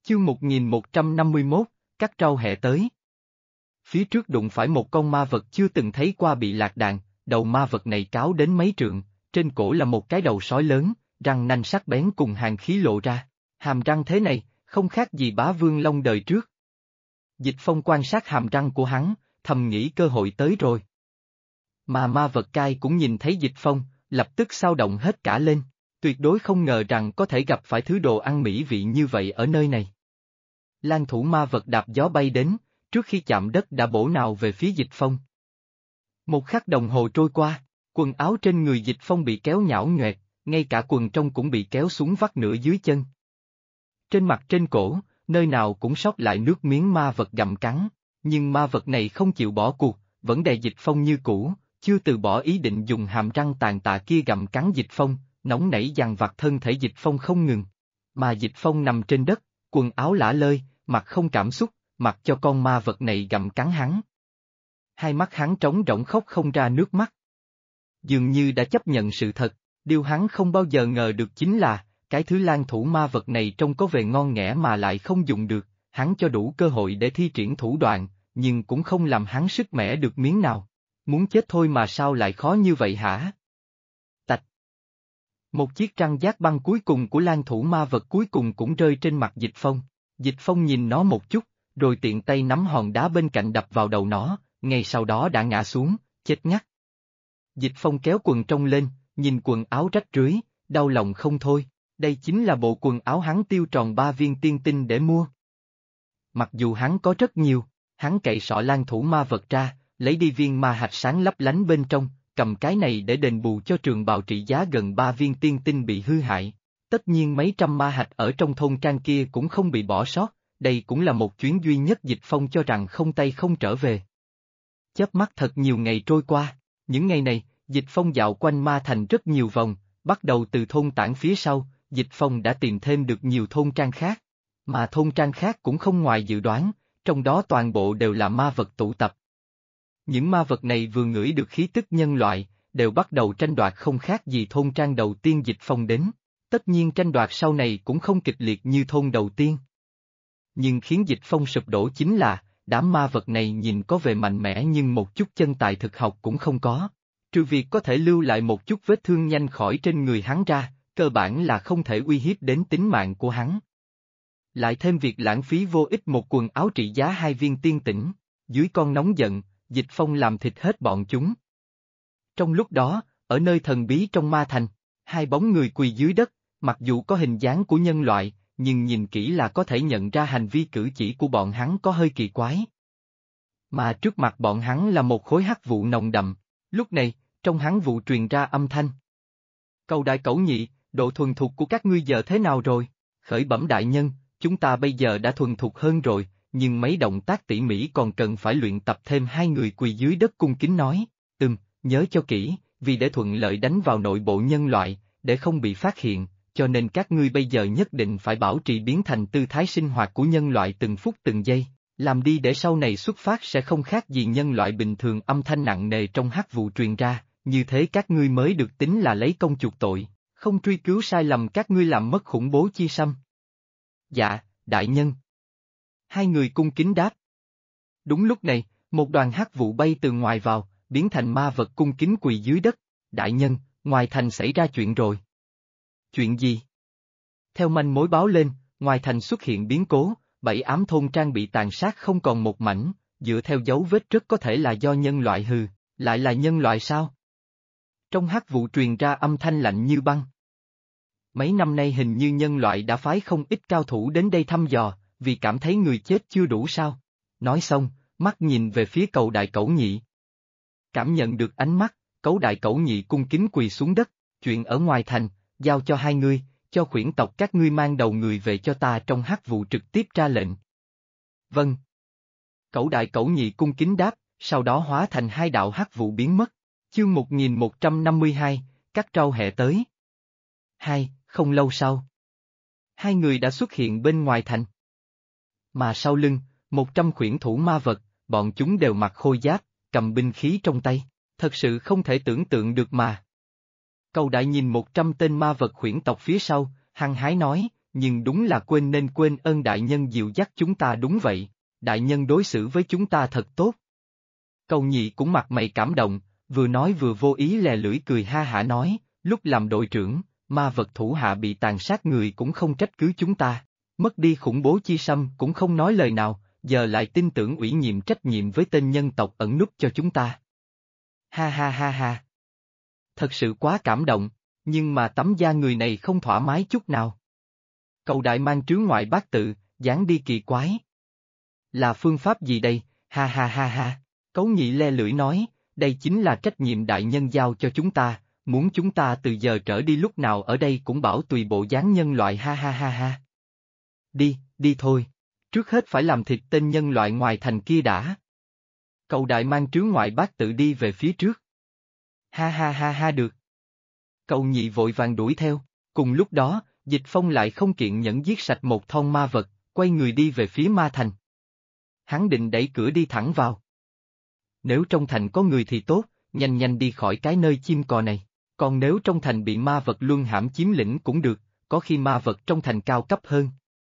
Chương 1151, cắt rau hẹ tới. Phía trước đụng phải một con ma vật chưa từng thấy qua bị lạc đàn, đầu ma vật này cáo đến mấy trượng, trên cổ là một cái đầu sói lớn, răng nanh sắc bén cùng hàn khí lộ ra. Hàm răng thế này, không khác gì Bá Vương Long đời trước. Dịch Phong quan sát hàm răng của hắn, thầm nghĩ cơ hội tới rồi. Mà ma vật cai cũng nhìn thấy Dịch Phong, lập tức xao động hết cả lên, tuyệt đối không ngờ rằng có thể gặp phải thứ đồ ăn mỹ vị như vậy ở nơi này. Lang thủ ma vật đạp gió bay đến, trước khi chạm đất đã bổ nhào về phía Dịch Phong. Một khắc đồng hồ trôi qua, quần áo trên người Dịch Phong bị kéo nhão nhoẹt, ngay cả quần trong cũng bị kéo xuống vắt nửa dưới chân. Trên mặt trên cổ, nơi nào cũng sót lại nước miếng ma vật gặm cắn, nhưng ma vật này không chịu bỏ cuộc, vẫn đè Dịch Phong như cũ, chưa từ bỏ ý định dùng hàm răng tàn tạ kia gặm cắn Dịch Phong, nóng nảy dằn vặt thân thể Dịch Phong không ngừng. Mà Dịch Phong nằm trên đất, quần áo lả lơi, mặt không cảm xúc, mặc cho con ma vật này gặm cắn hắn. Hai mắt hắn trống rỗng khóc không ra nước mắt. Dường như đã chấp nhận sự thật, điều hắn không bao giờ ngờ được chính là, cái thứ lang thủ ma vật này trông có vẻ ngon nghẻ mà lại không dùng được, hắn cho đủ cơ hội để thi triển thủ đoạn, nhưng cũng không làm hắn sức mẻ được miếng nào. Muốn chết thôi mà sao lại khó như vậy hả? Tạch. Một chiếc răng giác băng cuối cùng của lang thủ ma vật cuối cùng cũng rơi trên mặt Dịch Phong. Dịch Phong nhìn nó một chút, rồi tiện tay nắm hòn đá bên cạnh đập vào đầu nó, ngay sau đó đã ngã xuống, chết ngắt. Dịch Phong kéo quần trong lên, nhìn quần áo rách rưới, đau lòng không thôi, đây chính là bộ quần áo hắn tiêu tròn 3 viên tiên tinh để mua. Mặc dù hắn có rất nhiều, hắn cậy sọ lang thủ ma vật ra, lấy đi viên ma hạch sáng lấp lánh bên trong, cầm cái này để đền bù cho trường bào trị giá gần 3 viên tiên tinh bị hư hại. Tất nhiên mấy trăm ma hạch ở trong thôn trang kia cũng không bị bỏ sót, đây cũng là một chuyến duy nhất Dịch Phong cho rằng không tay không trở về. Chớp mắt thật nhiều ngày trôi qua, những ngày này, Dịch Phong dạo quanh ma thành rất nhiều vòng, bắt đầu từ thôn tản phía sau, Dịch Phong đã tìm thêm được nhiều thôn trang khác, mà thôn trang khác cũng không ngoài dự đoán, trong đó toàn bộ đều là ma vật tụ tập. Những ma vật này vừa ngửi được khí tức nhân loại, đều bắt đầu tranh đoạt không khác gì thôn trang đầu tiên Dịch Phong đến. Tất nhiên tranh đoạt sau này cũng không kịch liệt như thôn đầu tiên. Nhưng khiến Dịch Phong sụp đổ chính là, đám ma vật này nhìn có vẻ mạnh mẽ nhưng một chút chân tài thực học cũng không có. Trừ việc có thể lưu lại một chút vết thương nhanh khỏi trên người hắn ra, cơ bản là không thể uy hiếp đến tính mạng của hắn. Lại thêm việc lãng phí vô ích một quần áo trị giá 2 viên tiên tĩnh, dưới con nóng giận, Dịch Phong làm thịt hết bọn chúng. Trong lúc đó, ở nơi thần bí trong ma thành, hai bóng người quỳ dưới đất, mặc dù có hình dáng của nhân loại, nhưng nhìn kỹ là có thể nhận ra hành vi cử chỉ của bọn hắn có hơi kỳ quái. Mà trước mặt bọn hắn là một khối hắc vụ nồng đậm, lúc này, trong hắn vụ truyền ra âm thanh. Cầu đại cẩu nhị, độ thuần thục của các ngươi giờ thế nào rồi? Khởi bẩm đại nhân, chúng ta bây giờ đã thuần thục hơn rồi, nhưng mấy động tác tỉ mỉ còn cần phải luyện tập thêm. Hai người quỳ dưới đất cung kính nói, nhớ cho kỹ, vì để thuận lợi đánh vào nội bộ nhân loại, để không bị phát hiện, cho nên các ngươi bây giờ nhất định phải bảo trì biến thành tư thái sinh hoạt của nhân loại từng phút từng giây, làm đi để sau này xuất phát sẽ không khác gì nhân loại bình thường. Âm thanh nặng nề trong hắc vụ truyền ra, như thế các ngươi mới được tính là lấy công chuộc tội, không truy cứu sai lầm các ngươi làm mất khủng bố chi xâm. Dạ, đại nhân. Hai người cung kính đáp. Đúng lúc này, một đoàn hắc vụ bay từ ngoài vào, biến thành ma vật cung kính quỳ dưới đất. Đại nhân, ngoài thành xảy ra chuyện rồi. Chuyện gì? Theo manh mối báo lên, ngoài thành xuất hiện biến cố, 7 ám thôn trang bị tàn sát không còn một mảnh, dựa theo dấu vết rất có thể là do nhân loại. Hừ, lại là nhân loại sao? Trong hắc vụ truyền ra âm thanh lạnh như băng. Mấy năm nay hình như nhân loại đã phái không ít cao thủ đến đây thăm dò, vì cảm thấy người chết chưa đủ sao? Nói xong, mắt nhìn về phía Cầu đại cẩu nhị. Cảm nhận được ánh mắt, Cẩu đại cẩu nhị cung kính quỳ xuống đất, chuyện ở ngoài thành, giao cho hai ngươi, cho khuyển tộc các ngươi mang đầu người về cho ta. Trong hắc vụ trực tiếp ra lệnh. Vâng. Cẩu đại cẩu nhị cung kính đáp, sau đó hóa thành hai đạo hắc vụ biến mất. Chương 1152, cắt rau hẹ tới. Không lâu sau, hai người đã xuất hiện bên ngoài thành. Mà sau lưng, 100 khuyển thủ ma vật, bọn chúng đều mặc khôi giáp, cầm binh khí trong tay, thật sự không thể tưởng tượng được mà. Cầu đại nhìn 100 tên ma vật khuyển tộc phía sau, hăng hái nói, nhưng đúng là nên quên ơn đại nhân dìu dắt chúng ta đúng vậy, đại nhân đối xử với chúng ta thật tốt. Cầu nhị cũng mặt mày cảm động, vừa nói vừa vô ý lè lưỡi cười ha hả nói, lúc làm đội trưởng, ma vật thủ hạ bị tàn sát người cũng không trách cứ chúng ta, mất đi khủng bố chi sâm cũng không nói lời nào, giờ lại tin tưởng ủy nhiệm trách nhiệm với tên nhân tộc ẩn núp cho chúng ta. Ha ha ha ha. Thật sự quá cảm động, nhưng mà tấm da người này không thoải mái chút nào. Cậu đại mang trướng ngoại bát tự, dáng đi kỳ quái. Là phương pháp gì đây, ha ha ha ha. Cấu nhị le lưỡi nói, đây chính là trách nhiệm đại nhân giao cho chúng ta, muốn chúng ta từ giờ trở đi lúc nào ở đây cũng bảo tùy bộ dáng nhân loại ha ha ha ha. Đi, đi thôi. Trước hết phải làm thịt tên nhân loại ngoài thành kia đã. Cậu đại mang trướng ngoại bác tự đi về phía trước. Ha ha ha ha được. Cậu nhị vội vàng đuổi theo, cùng lúc đó, Dịch Phong lại không kiên nhẫn giết sạch một thon ma vật, quay người đi về phía ma thành. Hắn định đẩy cửa đi thẳng vào. Nếu trong thành có người thì tốt, nhanh nhanh đi khỏi cái nơi chim cò này, còn nếu trong thành bị ma vật luân hãm chiếm lĩnh cũng được, có khi ma vật trong thành cao cấp hơn.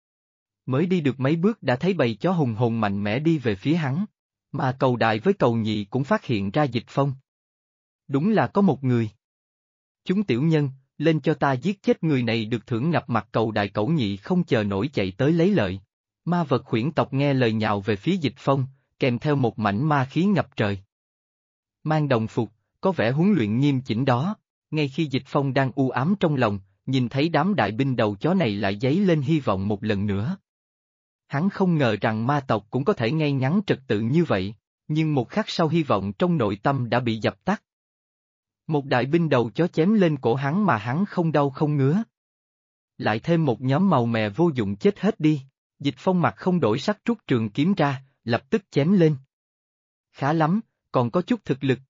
Mới đi được mấy bước đã thấy bầy chó hùng hồn mạnh mẽ đi về phía hắn, mà cầu đại với cầu nhị cũng phát hiện ra Dịch Phong. Đúng là có một người. Chúng tiểu nhân, lên cho ta giết chết người này được thưởng ngập mặt cầu đại cẩu nhị không chờ nổi chạy tới lấy lợi. Ma vật khuyển tộc nghe lời nhào về phía Dịch Phong, kèm theo một mảnh ma khí ngập trời. Mang đồng phục, có vẻ huấn luyện nghiêm chỉnh đó, ngay khi Dịch Phong đang u ám trong lòng, nhìn thấy đám đại binh đầu chó này lại dấy lên hy vọng một lần nữa. Hắn không ngờ rằng ma tộc cũng có thể ngay ngắn trật tự như vậy, nhưng một khắc sau hy vọng trong nội tâm đã bị dập tắt. Một đại binh đầu chó chém lên cổ hắn mà hắn không đau không ngứa. Lại thêm một nhóm màu mè vô dụng chết hết đi, Dịch Phong mặt không đổi sắc rút trường kiếm ra, lập tức chém lên. Khá lắm, còn có chút thực lực.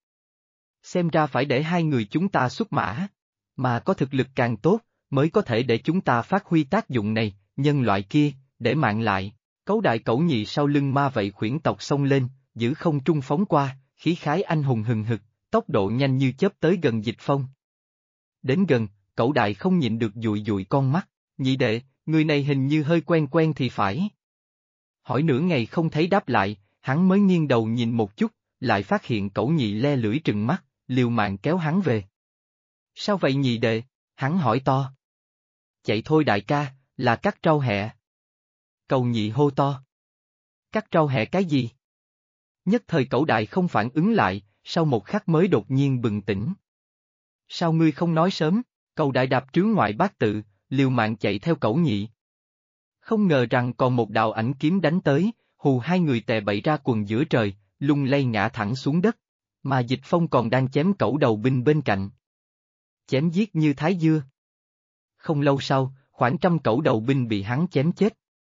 Xem ra phải để hai người chúng ta xuất mã, mà có thực lực càng tốt, mới có thể để chúng ta phát huy tác dụng này, nhân loại kia, để mạng lại. Cấu đại cẩu nhị sau lưng ma vậy khuyển tộc xông lên, giữ không trung phóng qua, khí khái anh hùng hừng hực, tốc độ nhanh như chớp tới gần Dịch Phong. Đến gần, cẩu đại không nhịn được dụi dụi con mắt, nhị đệ, người này hình như hơi quen quen thì phải. Hỏi nửa ngày không thấy đáp lại, hắn mới nghiêng đầu nhìn một chút, lại phát hiện cẩu nhị le lưỡi trừng mắt, liều mạng kéo hắn về. Sao vậy nhị đệ? Hắn hỏi to. Chạy thôi đại ca, là cắt trâu hẹ. Cầu nhị hô to. Cắt trâu hẹ cái gì? Nhất thời cẩu đại không phản ứng lại, sau một khắc mới đột nhiên bừng tỉnh. Sao ngươi không nói sớm? Cầu đại đạp trướng ngoại bát tự, liều mạng chạy theo cẩu nhị. Không ngờ rằng còn một đạo ảnh kiếm đánh tới, hù hai người tè bậy ra quần giữa trời, lung lay ngã thẳng xuống đất, mà Dịch Phong còn đang chém cẩu đầu binh bên cạnh. Chém giết như thái dưa. Không lâu sau, khoảng 100 cẩu đầu binh bị hắn chém chết.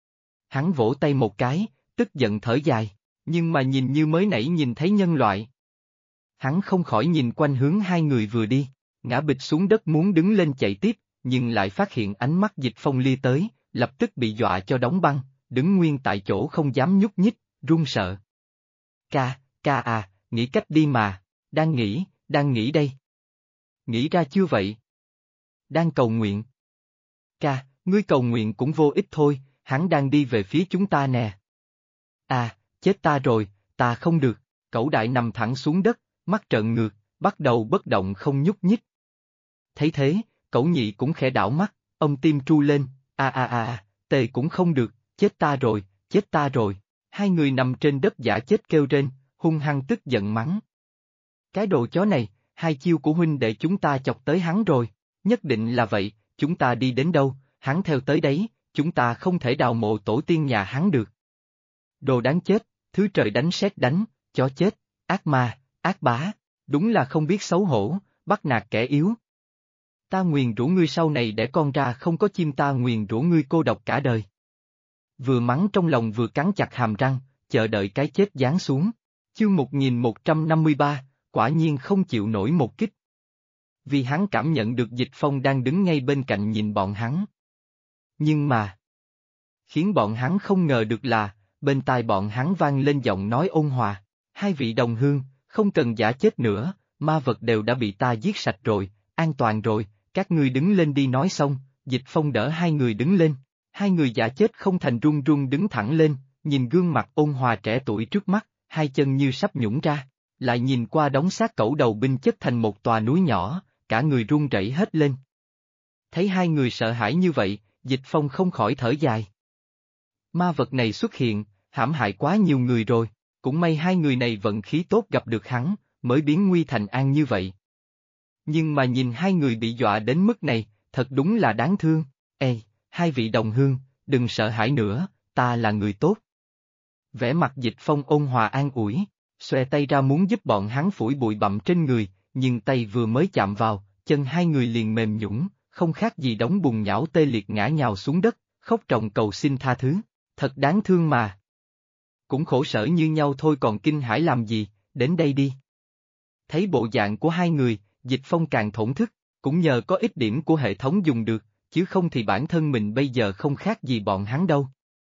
Hắn vỗ tay một cái, tức giận thở dài, nhưng mà nhìn như mới nãy nhìn thấy nhân loại. Hắn không khỏi nhìn quanh hướng hai người vừa đi, ngã bịch xuống đất muốn đứng lên chạy tiếp, nhưng lại phát hiện ánh mắt Dịch Phong lia tới, lập tức bị dọa cho đóng băng, đứng nguyên tại chỗ không dám nhúc nhích, run sợ. Ca à, nghĩ cách đi mà, đang nghĩ đây. Nghĩ ra chưa vậy? Đang cầu nguyện. Ca, ngươi cầu nguyện cũng vô ích thôi, hắn đang đi về phía chúng ta nè. À, chết ta rồi, ta không được, cẩu đại nằm thẳng xuống đất, mắt trợn ngược, bắt đầu bất động không nhúc nhích. Thấy thế, cẩu nhị cũng khẽ đảo mắt, ông tim tru lên, tề cũng không được, chết ta rồi, hai người nằm trên đất giả chết kêu rên, hung hăng tức giận mắng. Cái đồ chó này, hai chiêu của huynh đệ chúng ta chọc tới hắn rồi, nhất định là vậy, chúng ta đi đến đâu, hắn theo tới đấy, chúng ta không thể đào mộ tổ tiên nhà hắn được. Đồ đáng chết, thứ trời đánh sét đánh, chó chết, ác ma, ác bá, đúng là không biết xấu hổ, bắt nạt kẻ yếu. Ta nguyền rủa ngươi sau này để con ra không có chim, ta nguyền rủa ngươi cô độc cả đời. Vừa mắng trong lòng vừa cắn chặt hàm răng, chờ đợi cái chết giáng xuống. Chương 1153, quả nhiên không chịu nổi một kích. Vì hắn cảm nhận được Dịch Phong đang đứng ngay bên cạnh nhìn bọn hắn. Nhưng mà, khiến bọn hắn không ngờ được là, bên tai bọn hắn vang lên giọng nói ôn hòa, hai vị đồng hương, không cần giả chết nữa, ma vật đều đã bị ta giết sạch rồi, an toàn rồi, các ngươi đứng lên đi. Nói xong, Dịch Phong đỡ hai người đứng lên, Hai người giả chết không thành run run đứng thẳng lên, nhìn gương mặt ôn hòa trẻ tuổi trước mắt, hai chân như sắp nhũn ra, lại nhìn qua đống xác cẩu đầu binh chất thành một tòa núi nhỏ, cả người run rẩy hết lên. Thấy hai người sợ hãi như vậy, Dịch Phong không khỏi thở dài. Ma vật này xuất hiện, hãm hại quá nhiều người rồi, cũng may hai người này vận khí tốt gặp được hắn, mới biến nguy thành an như vậy. Nhưng mà nhìn hai người bị dọa đến mức này, thật đúng là đáng thương. Ê, hai vị đồng hương, đừng sợ hãi nữa, ta là người tốt. Vẻ mặt Dịch Phong ôn hòa an ủi, xòe tay ra muốn giúp bọn hắn phủi bụi bặm trên người, nhưng tay vừa mới chạm vào, chân hai người liền mềm nhũn, không khác gì đống bùn nhão tê liệt ngã nhào xuống đất, khóc ròng cầu xin tha thứ. Thật đáng thương mà. Cũng khổ sở như nhau thôi còn kinh hãi làm gì, đến đây đi. Thấy bộ dạng của hai người, Dịch Phong càng thổn thức, cũng nhờ có ít điểm của hệ thống dùng được, chứ không thì bản thân mình bây giờ không khác gì bọn hắn đâu.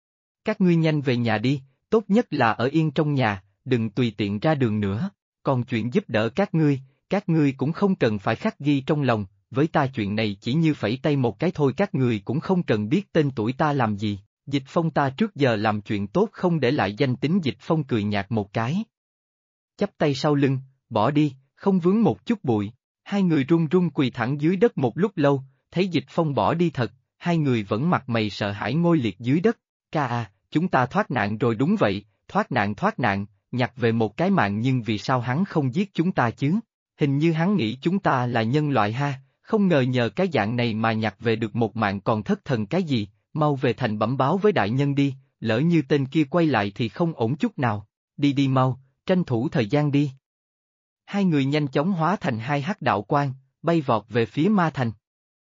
Các ngươi nhanh về nhà đi, tốt nhất là ở yên trong nhà, đừng tùy tiện ra đường nữa, còn chuyện giúp đỡ các ngươi cũng không cần phải khắc ghi trong lòng, với ta chuyện này chỉ như phẩy tay một cái thôi các ngươi cũng không cần biết tên tuổi ta làm gì. Dịch Phong ta trước giờ làm chuyện tốt không để lại danh tính Dịch Phong cười nhạt một cái. Chắp tay sau lưng, bỏ đi, không vướng một chút bụi, hai người run run quỳ thẳng dưới đất một lúc lâu, thấy Dịch Phong bỏ đi thật, hai người vẫn mặt mày sợ hãi ngồi liệt dưới đất, ca à, chúng ta thoát nạn rồi đúng vậy, thoát nạn, nhặt về một cái mạng nhưng vì sao hắn không giết chúng ta chứ, hình như hắn nghĩ chúng ta là nhân loại ha, không ngờ nhờ cái dạng này mà nhặt về được một mạng còn thất thần cái gì. Mau về thành bẩm báo với đại nhân đi, lỡ như tên kia quay lại thì không ổn chút nào, đi đi mau, tranh thủ thời gian đi. Hai người nhanh chóng hóa thành hai hắc đạo quang, bay vọt về phía ma thành.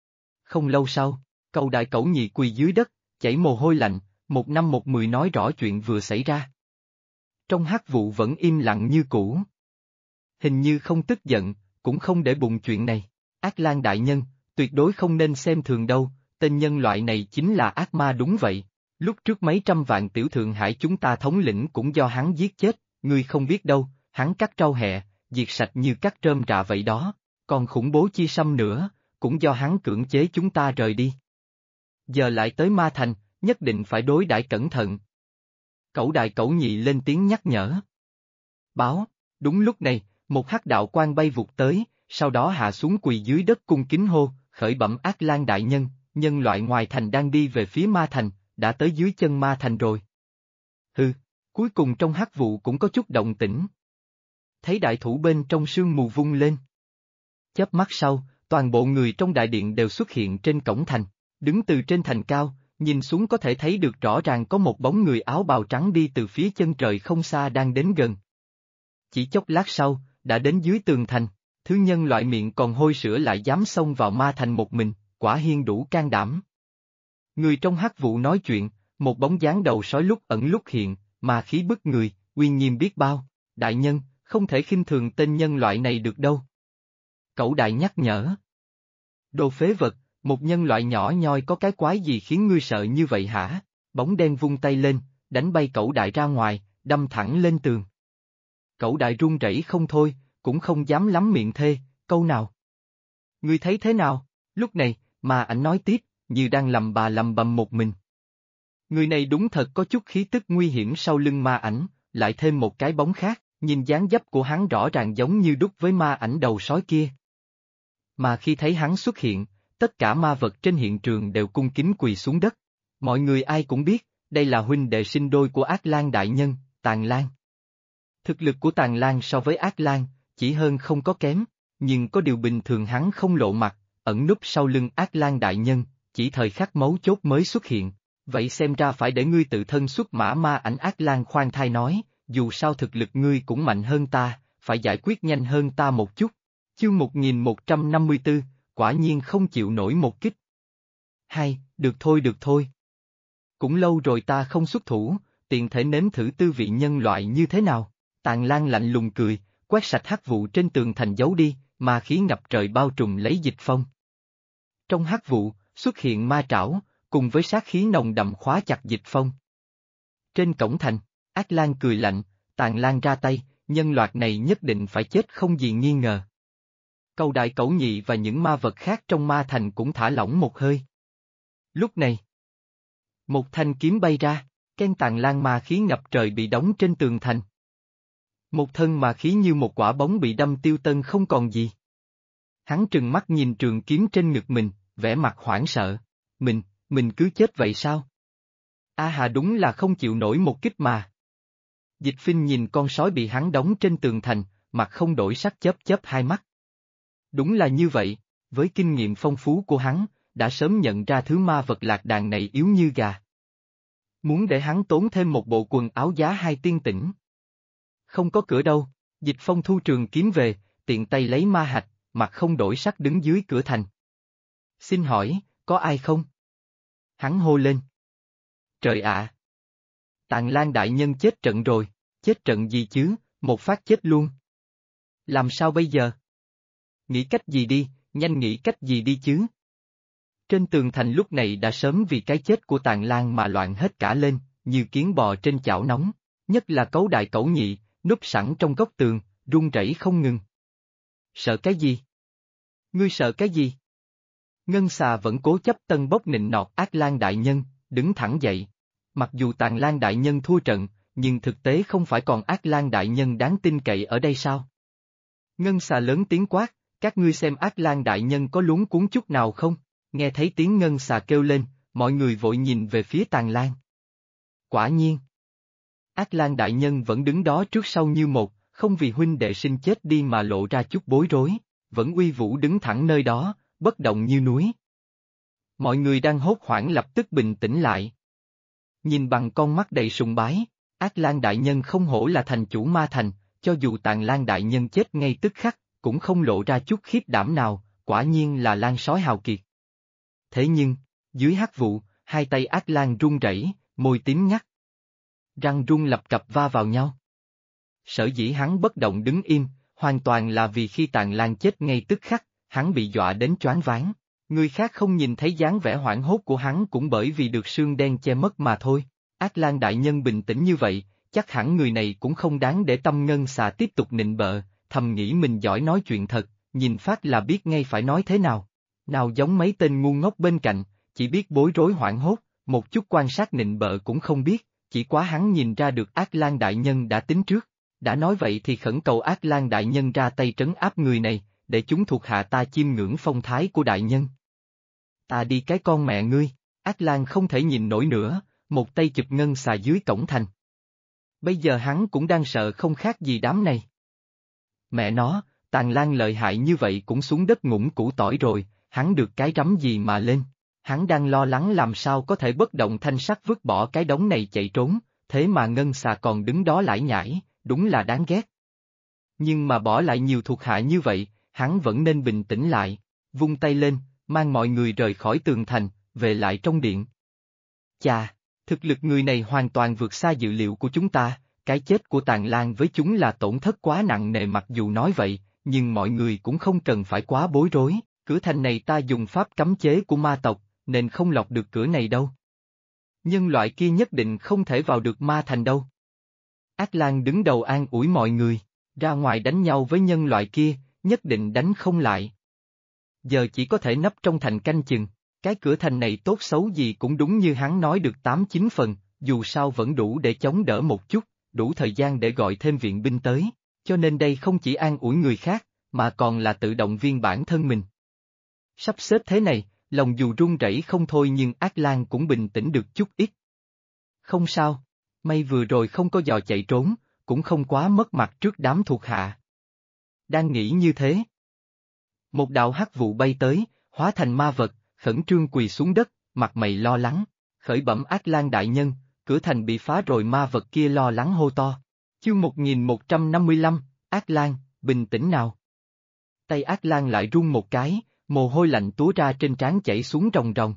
Không lâu sau, Cầu đại cẩu nhị quỳ dưới đất, chảy mồ hôi lạnh, một năm một mười nói rõ chuyện vừa xảy ra. Trong hắc vụ vẫn im lặng như cũ. Hình như không tức giận, cũng không để bụng chuyện này. Ác Lang đại nhân, tuyệt đối không nên xem thường đâu. Tên nhân loại này chính là ác ma đúng vậy, lúc trước mấy trăm vạn tiểu thượng hải chúng ta thống lĩnh cũng do hắn giết chết, ngươi không biết đâu, hắn cắt rau hẹ, diệt sạch như cắt rơm rạ vậy đó, còn khủng bố chi xâm nữa, cũng do hắn cưỡng chế chúng ta rời đi. Giờ lại tới Ma Thành, nhất định phải đối đãi cẩn thận. Cẩu đại cẩu nhị lên tiếng nhắc nhở. Báo, đúng lúc này, một hắc đạo quan bay vụt tới, sau đó hạ xuống quỳ dưới đất cung kính hô, khởi bẩm Ác Lang đại nhân. Nhân loại ngoài thành đang đi về phía Ma Thành, đã tới dưới chân Ma Thành rồi. Hừ, cuối cùng trong hắc vụ cũng có chút động tĩnh. Thấy đại thủ bên trong sương mù vung lên. Chớp mắt sau, toàn bộ người trong đại điện đều xuất hiện trên cổng thành, đứng từ trên thành cao, nhìn xuống có thể thấy được rõ ràng có một bóng người áo bào trắng đi từ phía chân trời không xa đang đến gần. Chỉ chốc lát sau, đã đến dưới tường thành, thứ nhân loại miệng còn hôi sữa lại dám xông vào Ma Thành một mình. Quả hiên đủ can đảm. Người trong hắc vụ nói chuyện, một bóng dáng đầu sói lúc ẩn lúc hiện, mà khí bức người, uy nghiêm biết bao. Đại nhân, không thể khinh thường tên nhân loại này được đâu. Cẩu đại nhắc nhở. Đồ phế vật, một nhân loại nhỏ nhoi có cái quái gì khiến ngươi sợ như vậy hả? Bóng đen vung tay lên, đánh bay cẩu đại ra ngoài, đâm thẳng lên tường. Cẩu đại run rẩy không thôi, cũng không dám lắm miệng thê, câu nào. Ngươi thấy thế nào? Lúc này, mà ảnh nói tiếp, như đang lầm bầm một mình. Người này đúng thật có chút khí tức nguy hiểm sau lưng ma ảnh, lại thêm một cái bóng khác, nhìn dáng dấp của hắn rõ ràng giống như đúc với ma ảnh đầu sói kia. Mà khi thấy hắn xuất hiện, tất cả ma vật trên hiện trường đều cung kính quỳ xuống đất. Mọi người ai cũng biết, đây là huynh đệ sinh đôi của Ác Lang đại nhân, Tàn Lang. Thực lực của Tàn Lang so với Ác Lang, chỉ hơn không có kém, nhưng có điều bình thường hắn không lộ mặt. Ẩn núp sau lưng Ác Lang đại nhân, chỉ thời khắc mấu chốt mới xuất hiện, vậy xem ra phải để ngươi tự thân xuất mã ma ảnh. Ác Lang khoan thai nói, dù sao thực lực ngươi cũng mạnh hơn ta, phải giải quyết nhanh hơn ta một chút. Chương 1154, quả nhiên không chịu nổi một kích. Hay, được thôi. Cũng lâu rồi ta không xuất thủ, tiện thể nếm thử tư vị nhân loại như thế nào. Tàn Lang lạnh lùng cười, quét sạch hắc vụ trên tường thành giấu đi, mà khí ngập trời bao trùm lấy Dịch Phong. Trong hắc vụ, xuất hiện ma trảo, cùng với sát khí nồng đậm khóa chặt Dịch Phong. Trên cổng thành, Ác Lang cười lạnh, Tàn Lang ra tay, nhân loại này nhất định phải chết không gì nghi ngờ. Cầu đại cẩu nhị và những ma vật khác trong ma thành cũng thả lỏng một hơi. Lúc này, Một thanh kiếm bay ra, Ken Tàn Lang ma khí ngập trời bị đóng trên tường thành. Một thân ma khí như một quả bóng bị đâm tiêu tân không còn gì. Hắn trừng mắt nhìn trường kiếm trên ngực mình, vẻ mặt hoảng sợ. Mình cứ chết vậy sao? A Hà đúng là không chịu nổi một kích mà. Dịch Phinh nhìn con sói bị hắn đóng trên tường thành, mặt không đổi sắc chớp chớp hai mắt. Đúng là như vậy, với kinh nghiệm phong phú của hắn, đã sớm nhận ra thứ ma vật lạc đàn này yếu như gà. Muốn để hắn tốn thêm một bộ quần áo giá 2 tiên tỉnh. Không có cửa đâu, Dịch Phong thu trường kiếm về, tiện tay lấy ma hạch, mặt không đổi sắc đứng dưới cửa thành. Xin hỏi, có ai không? Hắn hô lên. Trời ạ! Tàn Lang đại nhân chết trận rồi, chết trận gì chứ, một phát chết luôn. Làm sao bây giờ? Nghĩ cách gì đi, nhanh nghĩ cách gì đi chứ. Trên tường thành lúc này đã sớm vì cái chết của Tàn Lang mà loạn hết cả lên, như kiến bò trên chảo nóng, nhất là Cấu Đại Cẩu Nhị, núp sẵn trong góc tường, run rẩy không ngừng. Sợ cái gì? Ngươi sợ cái gì? Ngân Xà vẫn cố chấp tân bốc nịnh nọt Ác Lang đại nhân, đứng thẳng dậy. Mặc dù Tàn Lang đại nhân thua trận, nhưng thực tế không phải còn Ác Lang đại nhân đáng tin cậy ở đây sao? Ngân Xà lớn tiếng quát, các ngươi xem Ác Lang đại nhân có luống cuống chút nào không? Nghe thấy tiếng Ngân Xà kêu lên, mọi người vội nhìn về phía Tàn Lang. Quả nhiên. Ác Lang đại nhân vẫn đứng đó trước sau như một, không vì huynh đệ sinh chết đi mà lộ ra chút bối rối, vẫn uy vũ đứng thẳng nơi đó, bất động như núi. Mọi người đang hốt hoảng lập tức bình tĩnh lại. Nhìn bằng con mắt đầy sùng bái, Ác Lang đại nhân không hổ là thành chủ ma thành, cho dù Tàn Lang đại nhân chết ngay tức khắc, cũng không lộ ra chút khiếp đảm nào, quả nhiên là lang sói hào kiệt. Thế nhưng, dưới hắc vụ, hai tay Ác Lang run rẩy, môi tím ngắt. Răng run lập cập va vào nhau. Sở dĩ hắn bất động đứng im, hoàn toàn là vì khi Tàn Lang chết ngay tức khắc, hắn bị dọa đến choáng váng. Người khác không nhìn thấy dáng vẻ hoảng hốt của hắn cũng bởi vì được sương đen che mất mà thôi. Ác Lang đại nhân bình tĩnh như vậy, chắc hẳn người này cũng không đáng để tâm. Ngân Xà tiếp tục nịnh bợ, thầm nghĩ mình giỏi nói chuyện thật, nhìn phát là biết ngay phải nói thế nào. Nào giống mấy tên ngu ngốc bên cạnh, chỉ biết bối rối hoảng hốt, một chút quan sát nịnh bợ cũng không biết, chỉ quá hắn nhìn ra được Ác Lang đại nhân đã tính trước. Đã nói vậy thì khẩn cầu Ác Lang đại nhân ra tay trấn áp người này, để chúng thuộc hạ ta chiêm ngưỡng phong thái của đại nhân. Ta đi cái con mẹ ngươi, Ác Lang không thể nhìn nổi nữa, một tay chụp Ngân Xà dưới cổng thành. Bây giờ hắn cũng đang sợ không khác gì đám này. Mẹ nó, Tàn Lang lợi hại như vậy cũng xuống đất ngủm củ tỏi rồi, hắn được cái rắm gì mà lên. Hắn đang lo lắng làm sao có thể bất động thanh sắc vứt bỏ cái đống này chạy trốn, thế mà Ngân Xà còn đứng đó lải nhải, đúng là đáng ghét. Nhưng mà bỏ lại nhiều thuộc hạ như vậy, hắn vẫn nên bình tĩnh lại, vung tay lên, mang mọi người rời khỏi tường thành, về lại trong điện. Chà, thực lực người này hoàn toàn vượt xa dự liệu của chúng ta, cái chết của Tàn Lang với chúng là tổn thất quá nặng nề. Mặc dù nói vậy, nhưng mọi người cũng không cần phải quá bối rối, cửa thành này ta dùng pháp cấm chế của ma tộc, nên không lọt được cửa này đâu. Nhân loại kia nhất định không thể vào được ma thành đâu. Ác Lang đứng đầu an ủi mọi người, ra ngoài đánh nhau với nhân loại kia, nhất định đánh không lại. Giờ chỉ có thể nấp trong thành canh chừng, cái cửa thành này tốt xấu gì cũng đúng như hắn nói được 8-9 phần, dù sao vẫn đủ để chống đỡ một chút, đủ thời gian để gọi thêm viện binh tới, cho nên đây không chỉ an ủi người khác, mà còn là tự động viên bản thân mình. Sắp xếp thế này, lòng dù run rẩy không thôi nhưng Ác Lang cũng bình tĩnh được chút ít. Không sao, may vừa rồi không có dò chạy trốn, cũng không quá mất mặt trước đám thuộc hạ. Đang nghĩ như thế. Một đạo hắc vụ bay tới, hóa thành ma vật, khẩn trương quỳ xuống đất, mặt mày lo lắng, khởi bẩm Ác Lang đại nhân, cửa thành bị phá rồi. Ma vật kia lo lắng hô to. Chương 1155, Ác Lang, bình tĩnh nào. Tay Ác Lang lại run một cái, mồ hôi lạnh túa ra trên trán chảy xuống ròng ròng.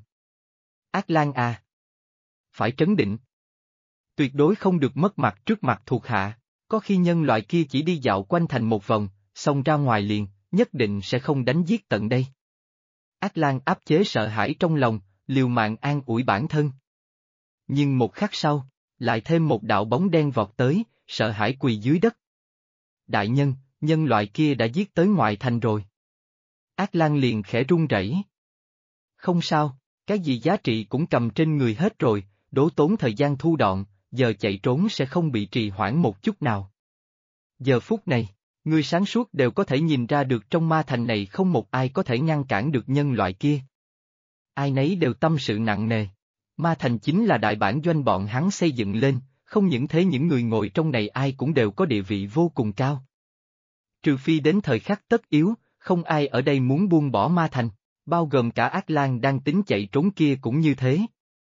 Ác Lang à! Phải trấn định. Tuyệt đối không được mất mặt trước mặt thuộc hạ, có khi nhân loại kia chỉ đi dạo quanh thành một vòng, xong ra ngoài liền, nhất định sẽ không đánh giết tận đây. Ác Lang áp chế sợ hãi trong lòng, liều mạng an ủi bản thân. Nhưng một khắc sau, lại thêm một đạo bóng đen vọt tới, sợ hãi quỳ dưới đất. Đại nhân, nhân loại kia đã giết tới ngoại thành rồi. Ác Lang liền khẽ run rẩy. Không sao, cái gì giá trị cũng cầm trên người hết rồi, đố tốn thời gian thu dọn, giờ chạy trốn sẽ không bị trì hoãn một chút nào. Giờ phút này, người sáng suốt đều có thể nhìn ra được trong ma thành này không một ai có thể ngăn cản được nhân loại kia. Ai nấy đều tâm sự nặng nề. Ma thành chính là đại bản doanh bọn hắn xây dựng lên, không những thế những người ngồi trong này ai cũng đều có địa vị vô cùng cao. Trừ phi đến thời khắc tất yếu, không ai ở đây muốn buông bỏ ma thành, bao gồm cả Ác Lan đang tính chạy trốn kia cũng như thế.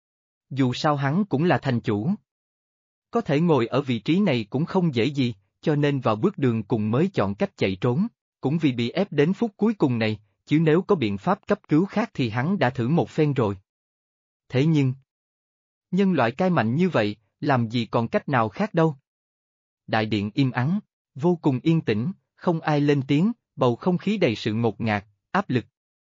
Dù sao hắn cũng là thành chủ. Có thể ngồi ở vị trí này cũng không dễ gì, cho nên vào bước đường cùng mới chọn cách chạy trốn, cũng vì bị ép đến phút cuối cùng này, chứ nếu có biện pháp cấp cứu khác thì hắn đã thử một phen rồi. Thế nhưng, nhân loại cai mạnh như vậy, làm gì còn cách nào khác đâu. Đại điện im ắng, vô cùng yên tĩnh, không ai lên tiếng, bầu không khí đầy sự ngột ngạt, áp lực.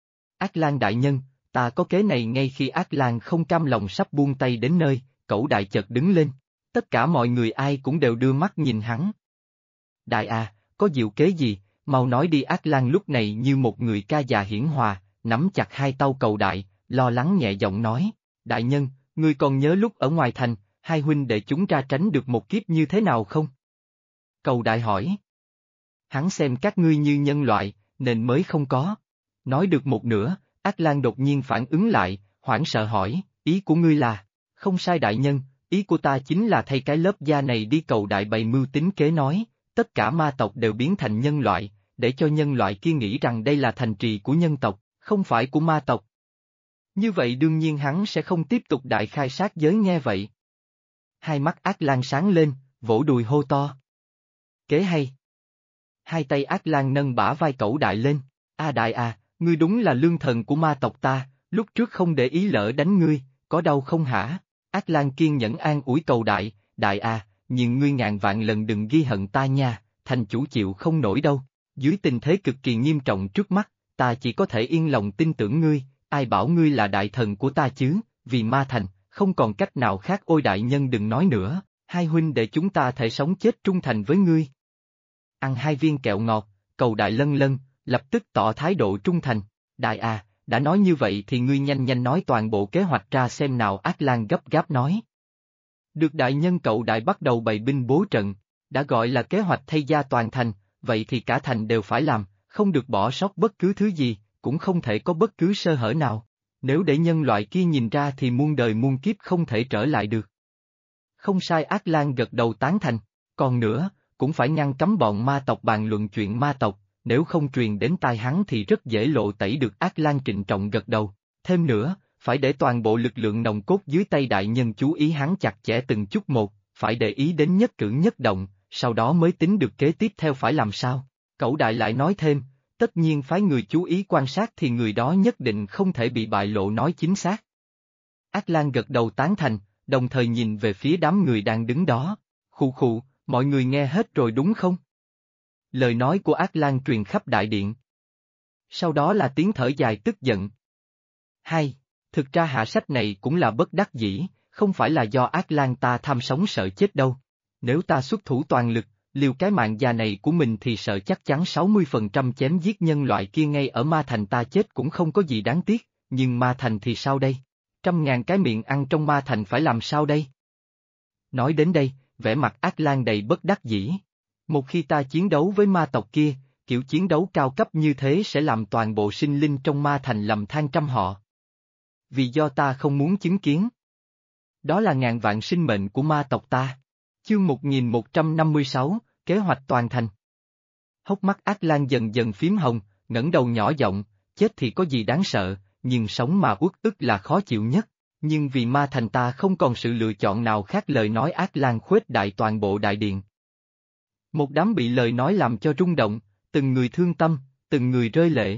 Ác Lan đại nhân, ta có kế này. Ngay khi Ác Lan không cam lòng sắp buông tay đến nơi, Cẩu Đại chợt đứng lên. Tất cả mọi người ai cũng đều đưa mắt nhìn hắn. Đại à, có diệu kế gì, mau nói đi. Ác Lan lúc này như một người ca già hiển hòa, nắm chặt hai tay Cẩu Đại, lo lắng nhẹ giọng nói, đại nhân, ngươi còn nhớ lúc ở ngoài thành, hai huynh đệ chúng ra tránh được một kiếp như thế nào không? Cẩu Đại hỏi. Hắn xem các ngươi như nhân loại, nên mới không có. Nói được một nửa, Ác Lan đột nhiên phản ứng lại, hoảng sợ hỏi, ý của ngươi là, không sai đại nhân, ý của ta chính là thay cái lớp da này đi. Cẩu Đại bày mưu tính kế nói, tất cả ma tộc đều biến thành nhân loại, để cho nhân loại kia nghĩ rằng đây là thành trì của nhân tộc, không phải của ma tộc. Như vậy đương nhiên hắn sẽ không tiếp tục đại khai sát giới. Nghe vậy. Hai mắt Ác Lan sáng lên, vỗ đùi hô to. Kế hay. Hai tay Ác Lan nâng bả vai Cẩu Đại lên, Đại à, ngươi đúng là lương thần của ma tộc ta, lúc trước không để ý lỡ đánh ngươi, có đau không hả? Ác Lan kiên nhẫn an ủi Cẩu Đại, đại à, nhưng ngươi ngàn vạn lần đừng ghi hận ta nha, thành chủ chịu không nổi đâu, dưới tình thế cực kỳ nghiêm trọng trước mắt, ta chỉ có thể yên lòng tin tưởng ngươi, ai bảo ngươi là đại thần của ta chứ, vì ma thành, không còn cách nào khác. Ôi đại nhân đừng nói nữa, hai huynh để chúng ta thể sống chết trung thành với ngươi. Ăn hai viên kẹo ngọt, Cẩu Đại lân lân, lập tức tỏ thái độ trung thành, đại à, đã nói như vậy thì ngươi nhanh nhanh nói toàn bộ kế hoạch ra xem nào. Ác Lan gấp gáp nói. Được đại nhân. Cẩu Đại bắt đầu bày binh bố trận, đã gọi là kế hoạch thay gia toàn thành, vậy thì cả thành đều phải làm, không được bỏ sót bất cứ thứ gì, cũng không thể có bất cứ sơ hở nào, nếu để nhân loại kia nhìn ra thì muôn đời muôn kiếp không thể trở lại được. Không sai. Ác Lan gật đầu tán thành, còn nữa, cũng phải ngăn cấm bọn ma tộc bàn luận chuyện ma tộc, nếu không truyền đến tai hắn thì rất dễ lộ tẩy được. Ác Lan trịnh trọng gật đầu, thêm nữa, phải để toàn bộ lực lượng nòng cốt dưới tay đại nhân chú ý hắn chặt chẽ từng chút một, phải để ý đến nhất cử nhất động, sau đó mới tính được kế tiếp theo phải làm sao. Cẩu Đại lại nói thêm, tất nhiên phái người chú ý quan sát thì người đó nhất định không thể bị bại lộ. Nói chính xác. Ác Lan gật đầu tán thành, đồng thời nhìn về phía đám người đang đứng đó. Khụ khụ, mọi người nghe hết rồi đúng không? Lời nói của Ác Lan truyền khắp đại điện. Sau đó là tiếng thở dài tức giận. Thực ra hạ sách này cũng là bất đắc dĩ, không phải là do Ác Lan ta tham sống sợ chết đâu. Nếu ta xuất thủ toàn lực, liều cái mạng già này của mình thì sợ chắc chắn 60% chém giết nhân loại kia ngay ở ma thành ta chết cũng không có gì đáng tiếc, nhưng ma thành thì sao đây? 100.000 cái miệng ăn trong ma thành phải làm sao đây? Nói đến đây, vẻ mặt Ác Lan đầy bất đắc dĩ. Một khi ta chiến đấu với ma tộc kia, kiểu chiến đấu cao cấp như thế sẽ làm toàn bộ sinh linh trong ma thành lầm than trăm họ. Vì do ta không muốn chứng kiến. Đó là ngàn vạn sinh mệnh của ma tộc ta. Chương 1156, kế hoạch toàn thành. Hốc mắt Ác Lan dần dần phím hồng, ngẩng đầu nhỏ giọng, chết thì có gì đáng sợ, nhưng sống mà uất ức là khó chịu nhất. Nhưng vì ma thành ta không còn sự lựa chọn nào khác. Lời nói Ác Lan khuếch đại toàn bộ đại điện. Một đám bị lời nói làm cho rung động, từng người thương tâm, từng người rơi lệ.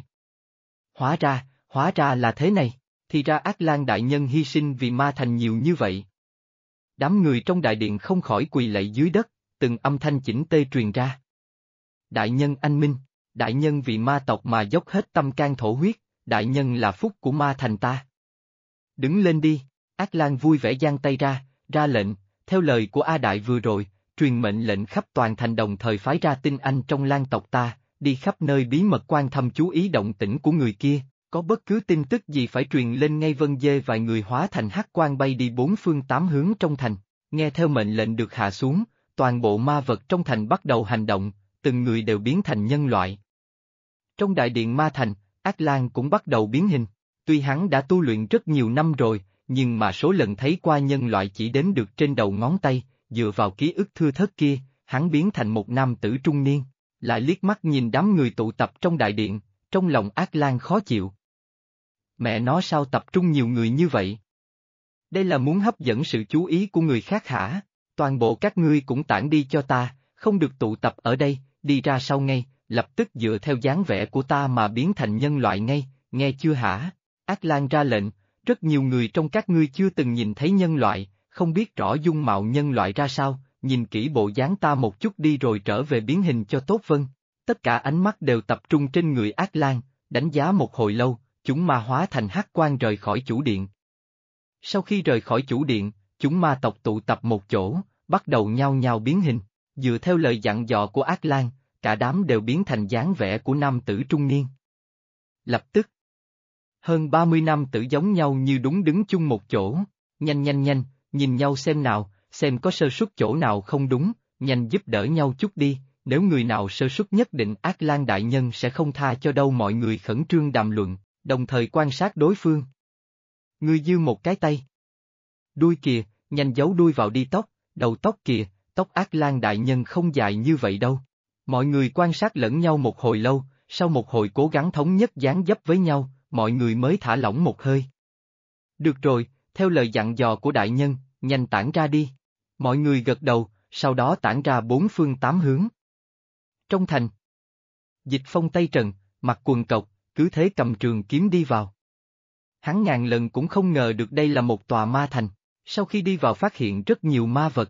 Hóa ra là thế này, thì ra Ác Lan đại nhân hy sinh vì ma thành nhiều như vậy. Đám người trong đại điện không khỏi quỳ lạy dưới đất, từng âm thanh chỉnh tê truyền ra. Đại nhân anh minh, đại nhân vì ma tộc mà dốc hết tâm can thổ huyết, đại nhân là phúc của ma thành ta. Đứng lên đi, Ác Lan vui vẻ giang tay ra lệnh, theo lời của A Đại vừa rồi, truyền mệnh lệnh khắp toàn thành đồng thời phái ra tinh anh trong lang tộc ta, đi khắp nơi bí mật quan thăm chú ý động tĩnh của người kia, Có bất cứ tin tức gì phải truyền lên ngay vân dê vài người hóa thành hắc quang bay đi bốn phương tám hướng trong thành, nghe theo mệnh lệnh được hạ xuống, toàn bộ ma vật trong thành bắt đầu hành động, từng người đều biến thành nhân loại. Trong đại điện ma thành, Ác Lan cũng bắt đầu biến hình, tuy hắn đã tu luyện rất nhiều năm rồi, nhưng mà số lần thấy qua nhân loại chỉ đếm được trên đầu ngón tay, dựa vào ký ức thưa thớt kia, hắn biến thành một nam tử trung niên, lại liếc mắt nhìn đám người tụ tập trong đại điện, trong lòng Ác Lan khó chịu. Mẹ nó sao tập trung nhiều người như vậy? Đây là muốn hấp dẫn sự chú ý của người khác hả? Toàn bộ các ngươi cũng tản đi cho ta, không được tụ tập ở đây, đi ra sau ngay, lập tức dựa theo dáng vẻ của ta mà biến thành nhân loại ngay, nghe chưa hả? Ác Lan ra lệnh, rất nhiều người trong các ngươi chưa từng nhìn thấy nhân loại, không biết rõ dung mạo nhân loại ra sao, nhìn kỹ bộ dáng ta một chút đi rồi trở về biến hình cho tốt vâng. Tất cả ánh mắt đều tập trung trên người Ác Lan, đánh giá một hồi lâu, chúng ma hóa thành hắc quang rời khỏi chủ điện. Sau khi rời khỏi chủ điện, chúng ma tộc tụ tập một chỗ, bắt đầu nhao nhao biến hình, dựa theo lời dặn dò của Ác Lan, cả đám đều biến thành dáng vẻ của nam tử trung niên. Lập tức, hơn 30 nam tử giống nhau như đúng đứng chung một chỗ, nhanh nhanh nhanh, nhìn nhau xem nào, xem có sơ suất chỗ nào không đúng, nhanh giúp đỡ nhau chút đi, nếu người nào sơ suất nhất định Ác Lan đại nhân sẽ không tha cho đâu. Mọi người khẩn trương đàm luận, đồng thời quan sát đối phương. Ngươi giơ một cái tay. Đuôi kìa, nhanh giấu đuôi vào đi tóc, đầu tóc kìa, tóc Ác Lan đại nhân không dài như vậy đâu. Mọi người quan sát lẫn nhau một hồi lâu, sau một hồi cố gắng thống nhất dáng dấp với nhau, mọi người mới thả lỏng một hơi. Được rồi, theo lời dặn dò của đại nhân, nhanh tản ra đi. Mọi người gật đầu, sau đó tản ra bốn phương tám hướng. Trong thành, Dịch Phong tay trần, mặc quần cộc, cứ thế cầm trường kiếm đi vào. Hắn ngàn lần cũng không ngờ được đây là một tòa ma thành, sau khi đi vào phát hiện rất nhiều ma vật.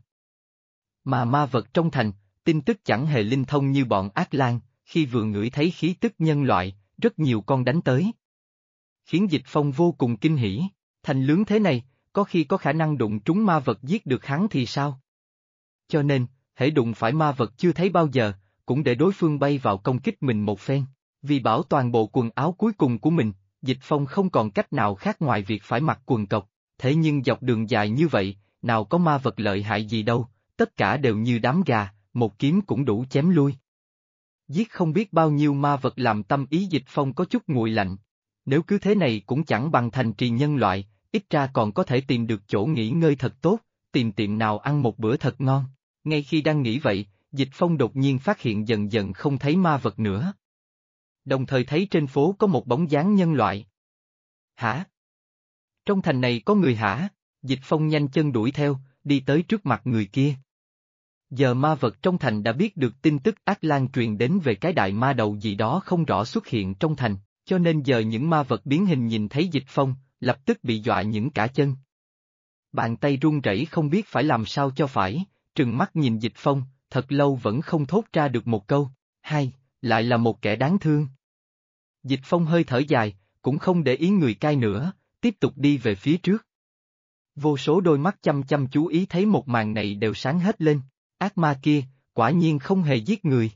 Mà ma vật trong thành, tin tức chẳng hề linh thông như bọn Ác Lan, khi vừa ngửi thấy khí tức nhân loại, rất nhiều con đánh tới. Khiến Dịch Phong vô cùng kinh hỉ, thành lớn thế này, có khi có khả năng đụng trúng ma vật giết được hắn thì sao? Cho nên, hễ đụng phải ma vật chưa thấy bao giờ, cũng để đối phương bay vào công kích mình một phen. Vì bảo toàn bộ quần áo cuối cùng của mình, Dịch Phong không còn cách nào khác ngoài việc phải mặc quần cộc, thế nhưng dọc đường dài như vậy, nào có ma vật lợi hại gì đâu, tất cả đều như đám gà, một kiếm cũng đủ chém lui. Giết không biết bao nhiêu ma vật làm tâm ý Dịch Phong có chút nguội lạnh. Nếu cứ thế này cũng chẳng bằng thành trì nhân loại, ít ra còn có thể tìm được chỗ nghỉ ngơi thật tốt, tìm tiệm nào ăn một bữa thật ngon. Ngay khi đang nghĩ vậy, Dịch Phong đột nhiên phát hiện dần dần không thấy ma vật nữa. Đồng thời thấy trên phố có một bóng dáng nhân loại. Hả? Trong thành này có người hả? Dịch Phong nhanh chân đuổi theo, đi tới trước mặt người kia. Giờ ma vật trong thành đã biết được tin tức Ác Lan truyền đến về cái đại ma đầu gì đó không rõ xuất hiện trong thành, cho nên giờ những ma vật biến hình nhìn thấy Dịch Phong, lập tức bị dọa những cả chân. Bàn tay run rẩy không biết phải làm sao cho phải, trừng mắt nhìn Dịch Phong, thật lâu vẫn không thốt ra được một câu, hai, lại là một kẻ đáng thương. Dịch Phong hơi thở dài, cũng không để ý người cai nữa, tiếp tục đi về phía trước. Vô số đôi mắt chăm chăm chú ý thấy một màn này đều sáng hết lên, ác ma kia, quả nhiên không hề giết người.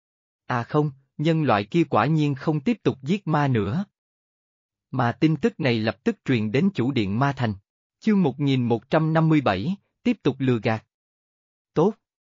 À không, nhân loại kia quả nhiên không tiếp tục giết ma nữa. Mà tin tức này lập tức truyền đến chủ điện ma thành. Chương 1157, tiếp tục lừa gạt. Tốt.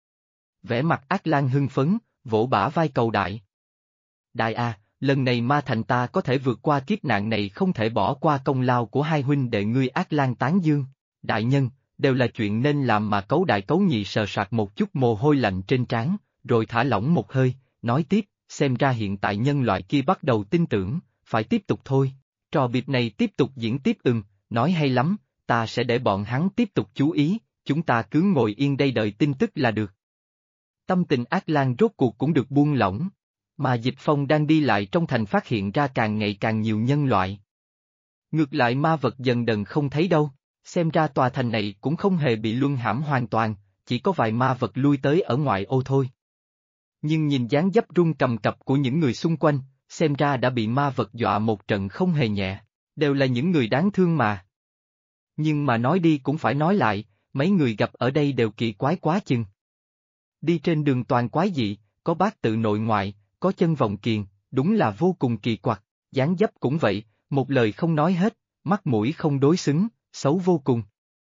Vẻ mặt Ác Lan hưng phấn, vỗ bả vai cầu đại. Đại à, lần này ma thành ta có thể vượt qua kiếp nạn này không thể bỏ qua công lao của hai huynh đệ ngươi. Ác Lan tán dương. Đại nhân, đều là chuyện nên làm mà. Cấu đại cấu nhị sờ soạt một chút mồ hôi lạnh trên trán, rồi thả lỏng một hơi, nói tiếp, xem ra hiện tại nhân loại kia bắt đầu tin tưởng, phải tiếp tục thôi. Trò bịp này tiếp tục diễn tiếp nói hay lắm, ta sẽ để bọn hắn tiếp tục chú ý, chúng ta cứ ngồi yên đây đợi tin tức là được. Tâm tình Ác Lan rốt cuộc cũng được buông lỏng, mà Dịch Phong đang đi lại trong thành phát hiện ra càng ngày càng nhiều nhân loại. Ngược lại ma vật dần dần không thấy đâu, xem ra tòa thành này cũng không hề bị luân hãm hoàn toàn, chỉ có vài ma vật lui tới ở ngoại ô thôi. Nhưng nhìn dáng dấp run cầm cập của những người xung quanh, xem ra đã bị ma vật dọa một trận không hề nhẹ, đều là những người đáng thương mà. Nhưng mà nói đi cũng phải nói lại, mấy người gặp ở đây đều kỳ quái quá chừng. Đi trên đường toàn quái dị, có bát tự nội ngoại, có chân vọng kiền, đúng là vô cùng kỳ quặc, dáng dấp cũng vậy, một lời không nói hết, mắt mũi không đối xứng, xấu vô cùng.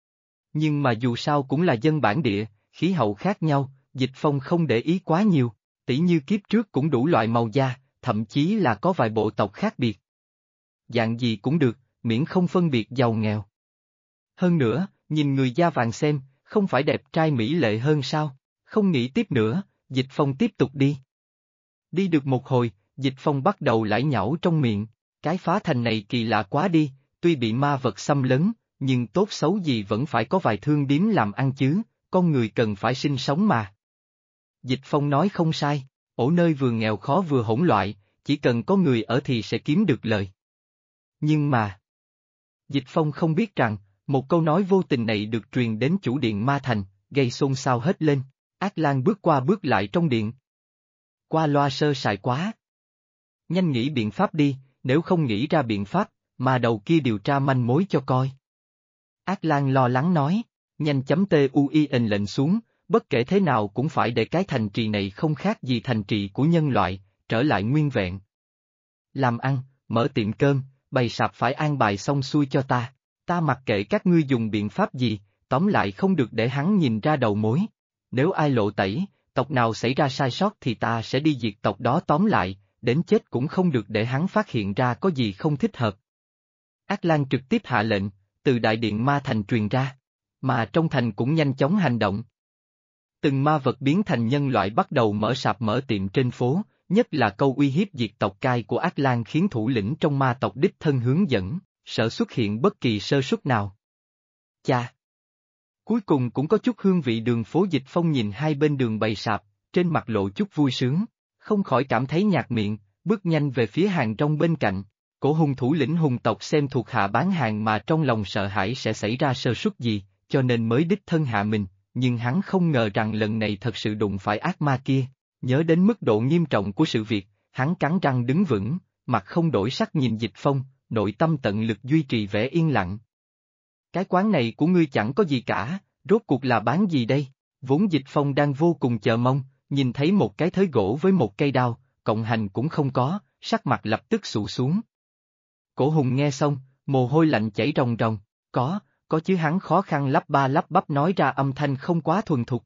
Nhưng mà dù sao cũng là dân bản địa, khí hậu khác nhau, Dịch Phong không để ý quá nhiều, tỉ như kiếp trước cũng đủ loại màu da, thậm chí là có vài bộ tộc khác biệt. Dạng gì cũng được, miễn không phân biệt giàu nghèo. Hơn nữa, nhìn người da vàng xem, không phải đẹp trai mỹ lệ hơn sao? Không nghĩ tiếp nữa, Dịch Phong tiếp tục đi. Đi được một hồi, Dịch Phong bắt đầu lải nhải trong miệng, cái phá thành này kỳ lạ quá đi, tuy bị ma vật xâm lấn, nhưng tốt xấu gì vẫn phải có vài thương điếm làm ăn chứ, con người cần phải sinh sống mà. Dịch Phong nói không sai, ổ nơi vừa nghèo khó vừa hỗn loạn, chỉ cần có người ở thì sẽ kiếm được lời. Nhưng mà, Dịch Phong không biết rằng, một câu nói vô tình này được truyền đến chủ điện Ma Thành, gây xôn xao hết lên. Ác Lan bước qua bước lại trong điện. Qua loa sơ sài quá. Nhanh nghĩ biện pháp đi, nếu không nghĩ ra biện pháp, mà đầu kia điều tra manh mối cho coi. Ác Lan lo lắng nói, nhanh chấm TUIN lệnh xuống, bất kể thế nào cũng phải để cái thành trì này không khác gì thành trì của nhân loại, trở lại nguyên vẹn. Làm ăn, mở tiệm cơm, bày sạp phải an bài xong xuôi cho ta mặc kệ các ngươi dùng biện pháp gì, tóm lại không được để hắn nhìn ra đầu mối. Nếu ai lộ tẩy, tộc nào xảy ra sai sót thì ta sẽ đi diệt tộc đó tóm lại, đến chết cũng không được để hắn phát hiện ra có gì không thích hợp. Ác Lan trực tiếp hạ lệnh, từ đại điện Ma Thành truyền ra, mà trong thành cũng nhanh chóng hành động. Từng ma vật biến thành nhân loại bắt đầu mở sạp mở tiệm trên phố, nhất là câu uy hiếp diệt tộc cai của Ác Lan khiến thủ lĩnh trong ma tộc đích thân hướng dẫn, sợ xuất hiện bất kỳ sơ suất nào. Cha! Cuối cùng cũng có chút hương vị đường phố. Dịch Phong nhìn hai bên đường bày sạp, trên mặt lộ chút vui sướng, không khỏi cảm thấy nhạt miệng, bước nhanh về phía hàng rong bên cạnh. Cổ Hùng thủ lĩnh hùng tộc xem thuộc hạ bán hàng mà trong lòng sợ hãi sẽ xảy ra sơ suất gì, cho nên mới đích thân hạ mình, nhưng hắn không ngờ rằng lần này thật sự đụng phải ác ma kia. Nhớ đến mức độ nghiêm trọng của sự việc, hắn cắn răng đứng vững, mặt không đổi sắc nhìn Dịch Phong, nội tâm tận lực duy trì vẻ yên lặng. Cái quán này của ngươi chẳng có gì cả, rốt cuộc là bán gì đây? Vốn Dịch Phong đang vô cùng chờ mong, nhìn thấy một cái thới gỗ với một cây đao, cộng hành cũng không có, sắc mặt lập tức xụ xuống. Cổ Hùng nghe xong, mồ hôi lạnh chảy ròng ròng, có chứ, hắn khó khăn lắp ba lắp bắp nói ra âm thanh không quá thuần thục.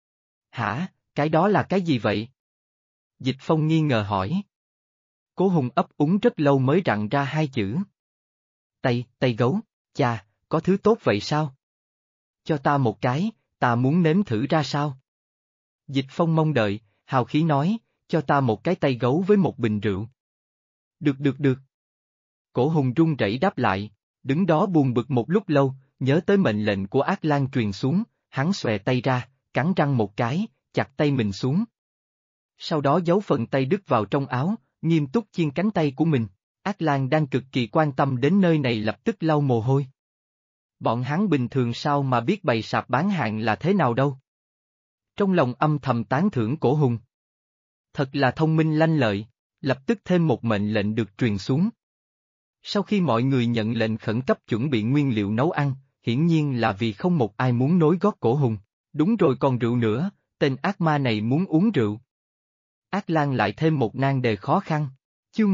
Hả, cái đó là cái gì vậy? Dịch Phong nghi ngờ hỏi. Cố Hùng ấp úng rất lâu mới rặn ra hai chữ. Tay gấu, chà, có thứ tốt vậy sao? Cho ta một cái, ta muốn nếm thử ra sao? Dịch Phong mong đợi, hào khí nói, cho ta một cái tay gấu với một bình rượu. Được. Cổ Hùng run rẩy đáp lại, đứng đó buồn bực một lúc lâu, nhớ tới mệnh lệnh của Ác Lan truyền xuống, hắn xòe tay ra, cắn răng một cái, chặt tay mình xuống. Sau đó giấu phần tay đứt vào trong áo, nghiêm túc chiên cánh tay của mình. Ác Lan đang cực kỳ quan tâm đến nơi này lập tức lau mồ hôi. Bọn hắn bình thường sao mà biết bày sạp bán hàng là thế nào đâu. Trong lòng âm thầm tán thưởng Cổ Hùng. Thật là thông minh lanh lợi, lập tức thêm một mệnh lệnh được truyền xuống. Sau khi mọi người nhận lệnh khẩn cấp chuẩn bị nguyên liệu nấu ăn, hiển nhiên là vì không một ai muốn nối gót Cổ Hùng. Đúng rồi, còn rượu nữa, tên ác ma này muốn uống rượu. Ác Lan lại thêm một nan đề khó khăn. Chương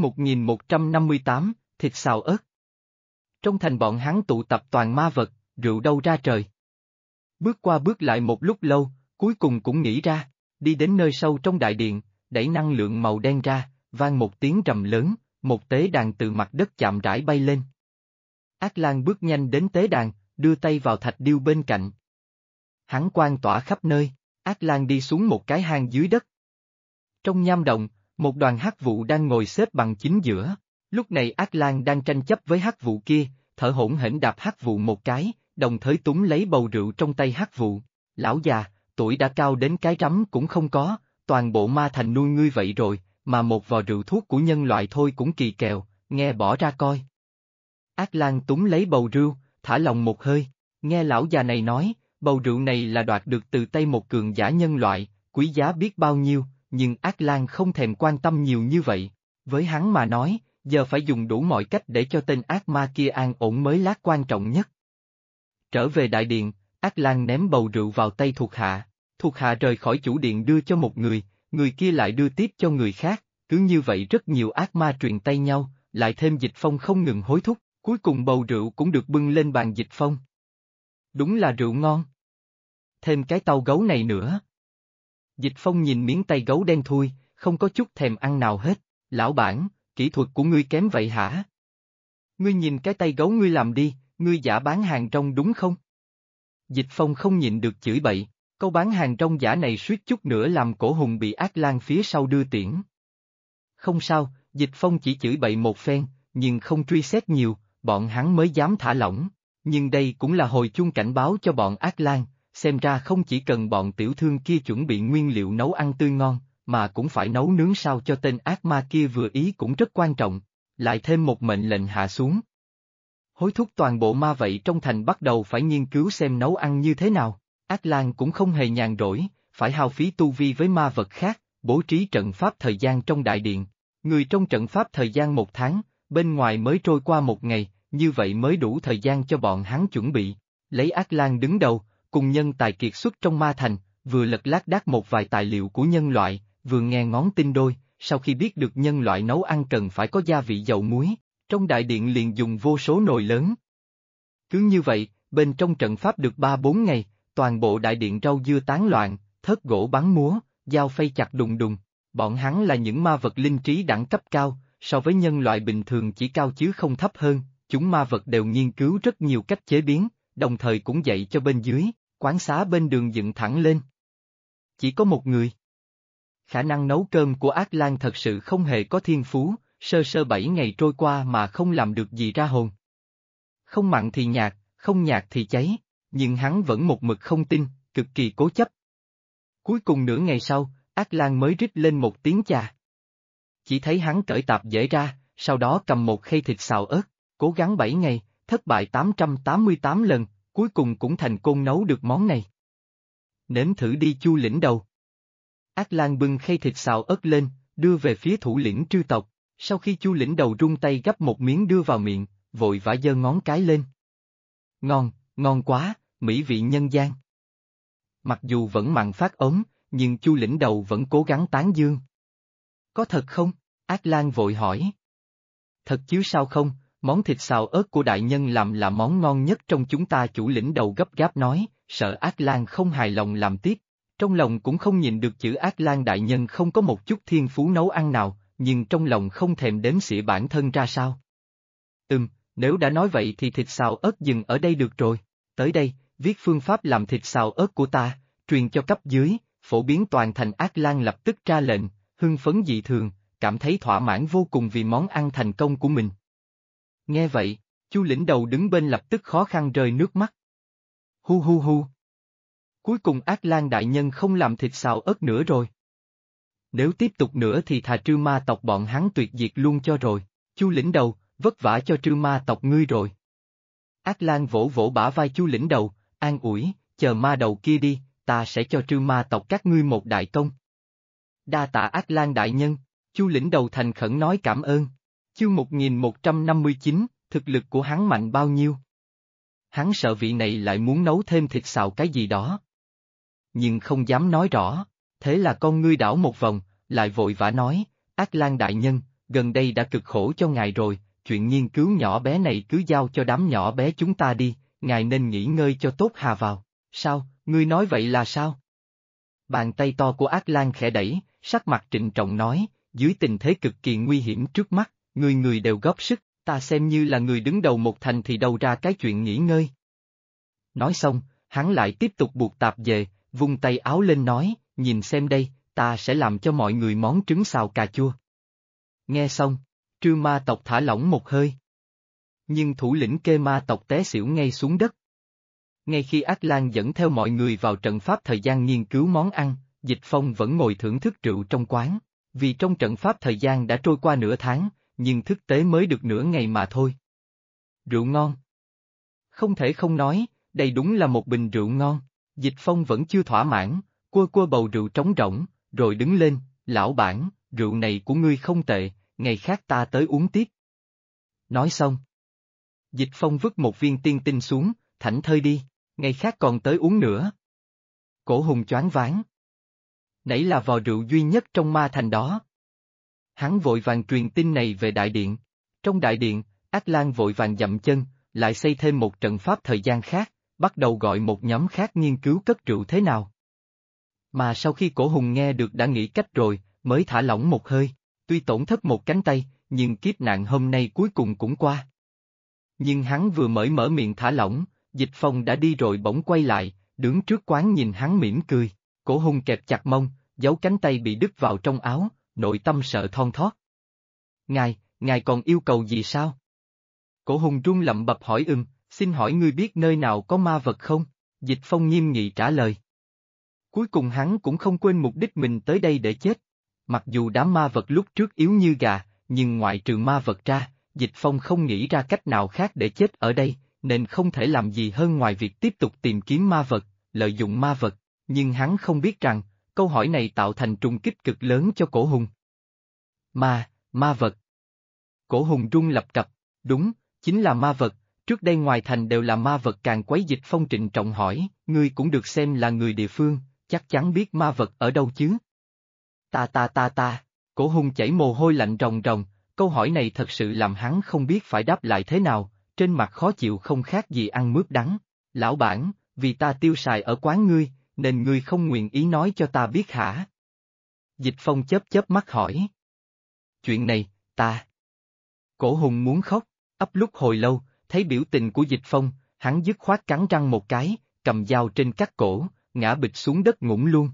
1158, thịt xào ớt. Trong thành bọn hắn tụ tập toàn ma vật, rượu đâu ra trời. Bước qua bước lại một lúc lâu, cuối cùng cũng nghĩ ra, đi đến nơi sâu trong đại điện, đẩy năng lượng màu đen ra, vang một tiếng rầm lớn, một tế đàn từ mặt đất chạm rãi bay lên. Ác Lan bước nhanh đến tế đàn, đưa tay vào thạch điêu bên cạnh. Hắn quang tỏa khắp nơi, Ác Lan đi xuống một cái hang dưới đất. Trong nham động, một đoàn hắc vụ đang ngồi xếp bằng chính giữa. Lúc này Ác Lan đang tranh chấp với hắc vụ kia, thở hổn hển đạp hắc vụ một cái, đồng thời túm lấy bầu rượu trong tay hắc vụ. Lão già, tuổi đã cao đến cái rắm cũng không có, toàn bộ ma thành nuôi ngươi vậy rồi, mà một vò rượu thuốc của nhân loại thôi cũng kỳ kèo, nghe bỏ ra coi. Ác Lan túm lấy bầu rượu, thả lòng một hơi, nghe lão già này nói, bầu rượu này là đoạt được từ tay một cường giả nhân loại, quý giá biết bao nhiêu, nhưng Ác Lan không thèm quan tâm nhiều như vậy. Với hắn mà nói, giờ phải dùng đủ mọi cách để cho tên ác ma kia an ổn mới là quan trọng nhất. Trở về đại điện, Ác Lan ném bầu rượu vào tay thuộc hạ rời khỏi chủ điện đưa cho một người kia lại đưa tiếp cho người khác, cứ như vậy rất nhiều ác ma truyền tay nhau, lại thêm Dịch Phong không ngừng hối thúc, cuối cùng bầu rượu cũng được bưng lên bàn Dịch Phong. Đúng là rượu ngon. Thêm cái tàu gấu này nữa. Dịch Phong nhìn miếng tay gấu đen thui, không có chút thèm ăn nào hết. Lão bản, kỹ thuật của ngươi kém vậy hả? Ngươi nhìn cái tay gấu ngươi làm đi, ngươi giả bán hàng rong đúng không? Dịch Phong không nhịn được chửi bậy, câu bán hàng rong giả này suýt chút nữa làm Cổ Hùng bị Ác Lan phía sau đưa tiễn. Không sao, Dịch Phong chỉ chửi bậy một phen, nhưng không truy xét nhiều, bọn hắn mới dám thả lỏng. Nhưng đây cũng là hồi chuông cảnh báo cho bọn Ác Lan, xem ra không chỉ cần bọn tiểu thương kia chuẩn bị nguyên liệu nấu ăn tươi ngon, mà cũng phải nấu nướng sao cho tên ác ma kia vừa ý cũng rất quan trọng. Lại thêm một mệnh lệnh hạ xuống. Hối thúc toàn bộ ma vậy trong thành bắt đầu phải nghiên cứu xem nấu ăn như thế nào. Ác Lan cũng không hề nhàn rỗi, phải hao phí tu vi với ma vật khác, bố trí trận pháp thời gian trong đại điện. Người trong trận pháp thời gian 1 tháng, bên ngoài mới trôi qua 1 ngày, như vậy mới đủ thời gian cho bọn hắn chuẩn bị. Lấy Ác Lan đứng đầu, cùng nhân tài kiệt xuất trong ma thành, vừa lật lác đác một vài tài liệu của nhân loại, vừa nghe ngóng tin đôi, sau khi biết được nhân loại nấu ăn cần phải có gia vị dầu muối, trong đại điện liền dùng vô số nồi lớn. Cứ như vậy, bên trong trận pháp được 3-4 ngày, toàn bộ đại điện rau dưa tán loạn, thớt gỗ bắn múa, dao phay chặt đùng đùng. Bọn hắn là những ma vật linh trí đẳng cấp cao, so với nhân loại bình thường chỉ cao chứ không thấp hơn, chúng ma vật đều nghiên cứu rất nhiều cách chế biến, đồng thời cũng dạy cho bên dưới, quán xá bên đường dựng thẳng lên. Chỉ có một người. Khả năng nấu cơm của Ác Lan thật sự không hề có thiên phú, sơ sơ 7 ngày trôi qua mà không làm được gì ra hồn. Không mặn thì nhạt, không nhạt thì cháy, nhưng hắn vẫn một mực không tin, cực kỳ cố chấp. Cuối cùng nửa ngày sau, Ác Lan mới rít lên một tiếng chà. Chỉ thấy hắn cởi tạp dễ ra, sau đó cầm một khay thịt xào ớt, cố gắng 7 ngày, thất bại 888 lần, cuối cùng cũng thành công nấu được món này. Nếm thử đi Chu lĩnh đầu. Ác Lan bưng khay thịt xào ớt lên, đưa về phía thủ lĩnh trư tộc, sau khi Chu lĩnh đầu rung tay gắp một miếng đưa vào miệng, vội vã giơ ngón cái lên. Ngon, ngon quá, mỹ vị nhân gian. Mặc dù vẫn mặn phát ống, nhưng Chu lĩnh đầu vẫn cố gắng tán dương. Có thật không? Ác Lan vội hỏi. Thật chứ sao không, món thịt xào ớt của đại nhân làm là món ngon nhất trong chúng ta. Chủ lĩnh đầu gấp gáp nói, sợ Ác Lan không hài lòng làm tiếp. Trong lòng cũng không nhìn được chữ Ác Lan đại nhân không có một chút thiên phú nấu ăn nào, nhưng trong lòng không thèm đếm xỉa bản thân ra sao. Nếu đã nói vậy thì thịt xào ớt dừng ở đây được rồi. Tới đây, viết phương pháp làm thịt xào ớt của ta, truyền cho cấp dưới, phổ biến toàn thành. Ác Lan lập tức ra lệnh, hưng phấn dị thường, cảm thấy thỏa mãn vô cùng vì món ăn thành công của mình. Nghe vậy, Chu lĩnh đầu đứng bên lập tức khó khăn rơi nước mắt. Hu hu hu. Cuối cùng Ác Lan đại nhân không làm thịt xào ớt nữa rồi. Nếu tiếp tục nữa thì thà trư ma tộc bọn hắn tuyệt diệt luôn cho rồi. Chu lĩnh đầu, vất vả cho trư ma tộc ngươi rồi. Ác Lan vỗ vỗ bả vai Chu lĩnh đầu, an ủi, chờ ma đầu kia đi, ta sẽ cho trư ma tộc các ngươi một đại công. Đa tạ Ác Lan đại nhân, Chu lĩnh đầu thành khẩn nói cảm ơn. Chương 1159, thực lực của hắn mạnh bao nhiêu? Hắn sợ vị này lại muốn nấu thêm thịt xào cái gì đó. Nhưng không dám nói rõ, thế là con ngươi đảo một vòng, lại vội vã nói, Ác Lan đại nhân, gần đây đã cực khổ cho ngài rồi, chuyện nghiên cứu nhỏ bé này cứ giao cho đám nhỏ bé chúng ta đi, ngài nên nghỉ ngơi cho tốt hà vào. Sao, ngươi nói vậy là sao? Bàn tay to của Ác Lan khẽ đẩy, sắc mặt trịnh trọng nói, dưới tình thế cực kỳ nguy hiểm trước mắt, người người đều góp sức, ta xem như là người đứng đầu một thành thì đâu ra cái chuyện nghỉ ngơi. Nói xong, hắn lại tiếp tục buộc tạp dề, vung tay áo lên nói, nhìn xem đây, ta sẽ làm cho mọi người món trứng xào cà chua. Nghe xong, trư ma tộc thả lỏng một hơi. Nhưng thủ lĩnh kê ma tộc té xỉu ngay xuống đất. Ngay khi Ác Lan dẫn theo mọi người vào trận pháp thời gian nghiên cứu món ăn, Dịch Phong vẫn ngồi thưởng thức rượu trong quán, vì trong trận pháp thời gian đã trôi qua nửa tháng, nhưng thực tế mới được nửa ngày mà thôi. Rượu ngon. Không thể không nói, đây đúng là một bình rượu ngon. Dịch Phong vẫn chưa thỏa mãn, quơ bầu rượu trống rỗng, rồi đứng lên, lão bản, rượu này của ngươi không tệ, ngày khác ta tới uống tiếp. Nói xong. Dịch Phong vứt một viên tiên tinh xuống, thảnh thơi đi, ngày khác còn tới uống nữa. Cổ Hùng choáng váng. Nãy là vò rượu duy nhất trong ma thành đó. Hắn vội vàng truyền tin này về đại điện. Trong đại điện, Ác Lan vội vàng dậm chân, lại xây thêm một trận pháp thời gian khác, bắt đầu gọi một nhóm khác nghiên cứu cất rượu thế nào. Mà sau khi Cổ Hùng nghe được đã nghĩ cách rồi, mới thả lỏng một hơi, tuy tổn thất một cánh tay, nhưng kiếp nạn hôm nay cuối cùng cũng qua. Nhưng hắn vừa mở miệng thả lỏng, Dịch Phong đã đi rồi bỗng quay lại, đứng trước quán nhìn hắn mỉm cười, Cổ Hùng kẹp chặt mông, giấu cánh tay bị đứt vào trong áo, nội tâm sợ thon thót. Ngài còn yêu cầu gì sao? Cổ Hùng run lẩm bập hỏi xin hỏi ngươi biết nơi nào có ma vật không? Dịch Phong nghiêm nghị trả lời. Cuối cùng hắn cũng không quên mục đích mình tới đây để chết. Mặc dù đám ma vật lúc trước yếu như gà, nhưng ngoại trừ ma vật ra, Dịch Phong không nghĩ ra cách nào khác để chết ở đây, nên không thể làm gì hơn ngoài việc tiếp tục tìm kiếm ma vật, lợi dụng ma vật, nhưng hắn không biết rằng, câu hỏi này tạo thành trùng kích cực lớn cho Cổ Hùng. Ma vật. Cổ Hùng run lập cập, đúng, chính là ma vật, trước đây ngoài thành đều là ma vật càng quấy. Dịch Phong trịnh trọng hỏi, ngươi cũng được xem là người địa phương, chắc chắn biết ma vật ở đâu chứ? Ta, Cổ Hùng chảy mồ hôi lạnh ròng ròng, câu hỏi này thật sự làm hắn không biết phải đáp lại thế nào, trên mặt khó chịu không khác gì ăn mướp đắng. Lão bản, vì ta tiêu xài ở quán ngươi, nên ngươi không nguyện ý nói cho ta biết hả? Dịch Phong chớp mắt hỏi. Chuyện này, ta. Cổ Hùng muốn khóc, ấp lúc hồi lâu, thấy biểu tình của Dịch Phong, hắn dứt khoát cắn răng một cái, cầm dao trên cắt cổ, ngã bịch xuống đất ngủm luôn.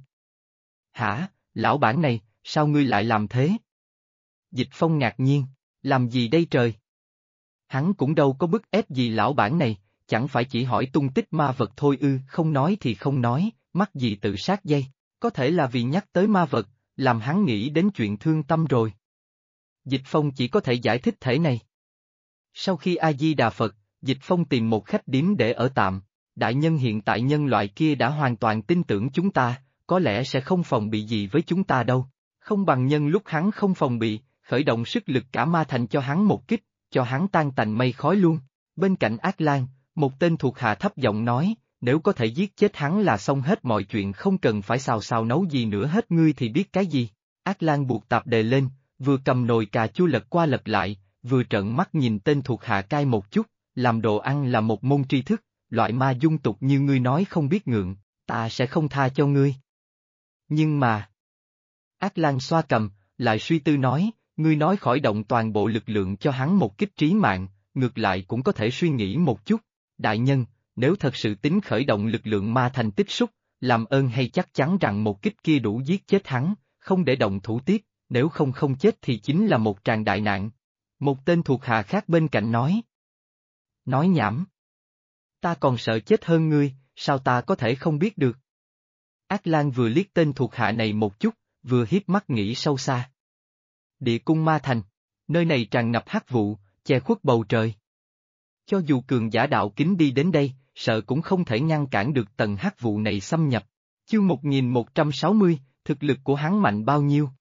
Hả, lão bản này, sao ngươi lại làm thế? Dịch Phong ngạc nhiên, làm gì đây trời? Hắn cũng đâu có bức ép gì lão bản này, chẳng phải chỉ hỏi tung tích ma vật thôi ư, không nói thì không nói, mắc gì tự sát dây, có thể là vì nhắc tới ma vật, làm hắn nghĩ đến chuyện thương tâm rồi. Dịch Phong chỉ có thể giải thích thể này. Sau khi A-di-đà Phật, Dịch Phong tìm một khách điếm để ở tạm, đại nhân hiện tại nhân loại kia đã hoàn toàn tin tưởng chúng ta, có lẽ sẽ không phòng bị gì với chúng ta đâu, không bằng nhân lúc hắn không phòng bị, khởi động sức lực cả ma thành cho hắn một kích, cho hắn tan tành mây khói luôn. Bên cạnh Ác Lan, một tên thuộc hạ thấp giọng nói, nếu có thể giết chết hắn là xong hết mọi chuyện, không cần phải xào nấu gì nữa hết. Ngươi thì biết cái gì? Ác Lan buộc tạp đề lên, vừa cầm nồi cà chua lật qua lật lại, vừa trợn mắt nhìn tên thuộc hạ cai một chút, làm đồ ăn là một môn tri thức, loại ma dung tục như ngươi nói không biết ngượng, ta sẽ không tha cho ngươi. Nhưng mà... Ác Lan xoa cầm, lại suy tư nói, ngươi nói khởi động toàn bộ lực lượng cho hắn một kích trí mạng, ngược lại cũng có thể suy nghĩ một chút. Đại nhân, nếu thật sự tính khởi động lực lượng ma thành tích xúc, làm ơn hay chắc chắn rằng một kích kia đủ giết chết hắn, không để động thủ tiếp, nếu không chết thì chính là một tràng đại nạn. Một tên thuộc hạ khác bên cạnh nói. Nói nhảm. Ta còn sợ chết hơn ngươi, sao ta có thể không biết được? Ác Lan vừa liếc tên thuộc hạ này một chút, vừa hiếp mắt nghĩ sâu xa. Địa cung ma thành, nơi này tràn ngập hắc vụ, che khuất bầu trời. Cho dù cường giả đạo kính đi đến đây, sợ cũng không thể ngăn cản được tầng hắc vụ này xâm nhập. Chương 1160, thực lực của hắn mạnh bao nhiêu?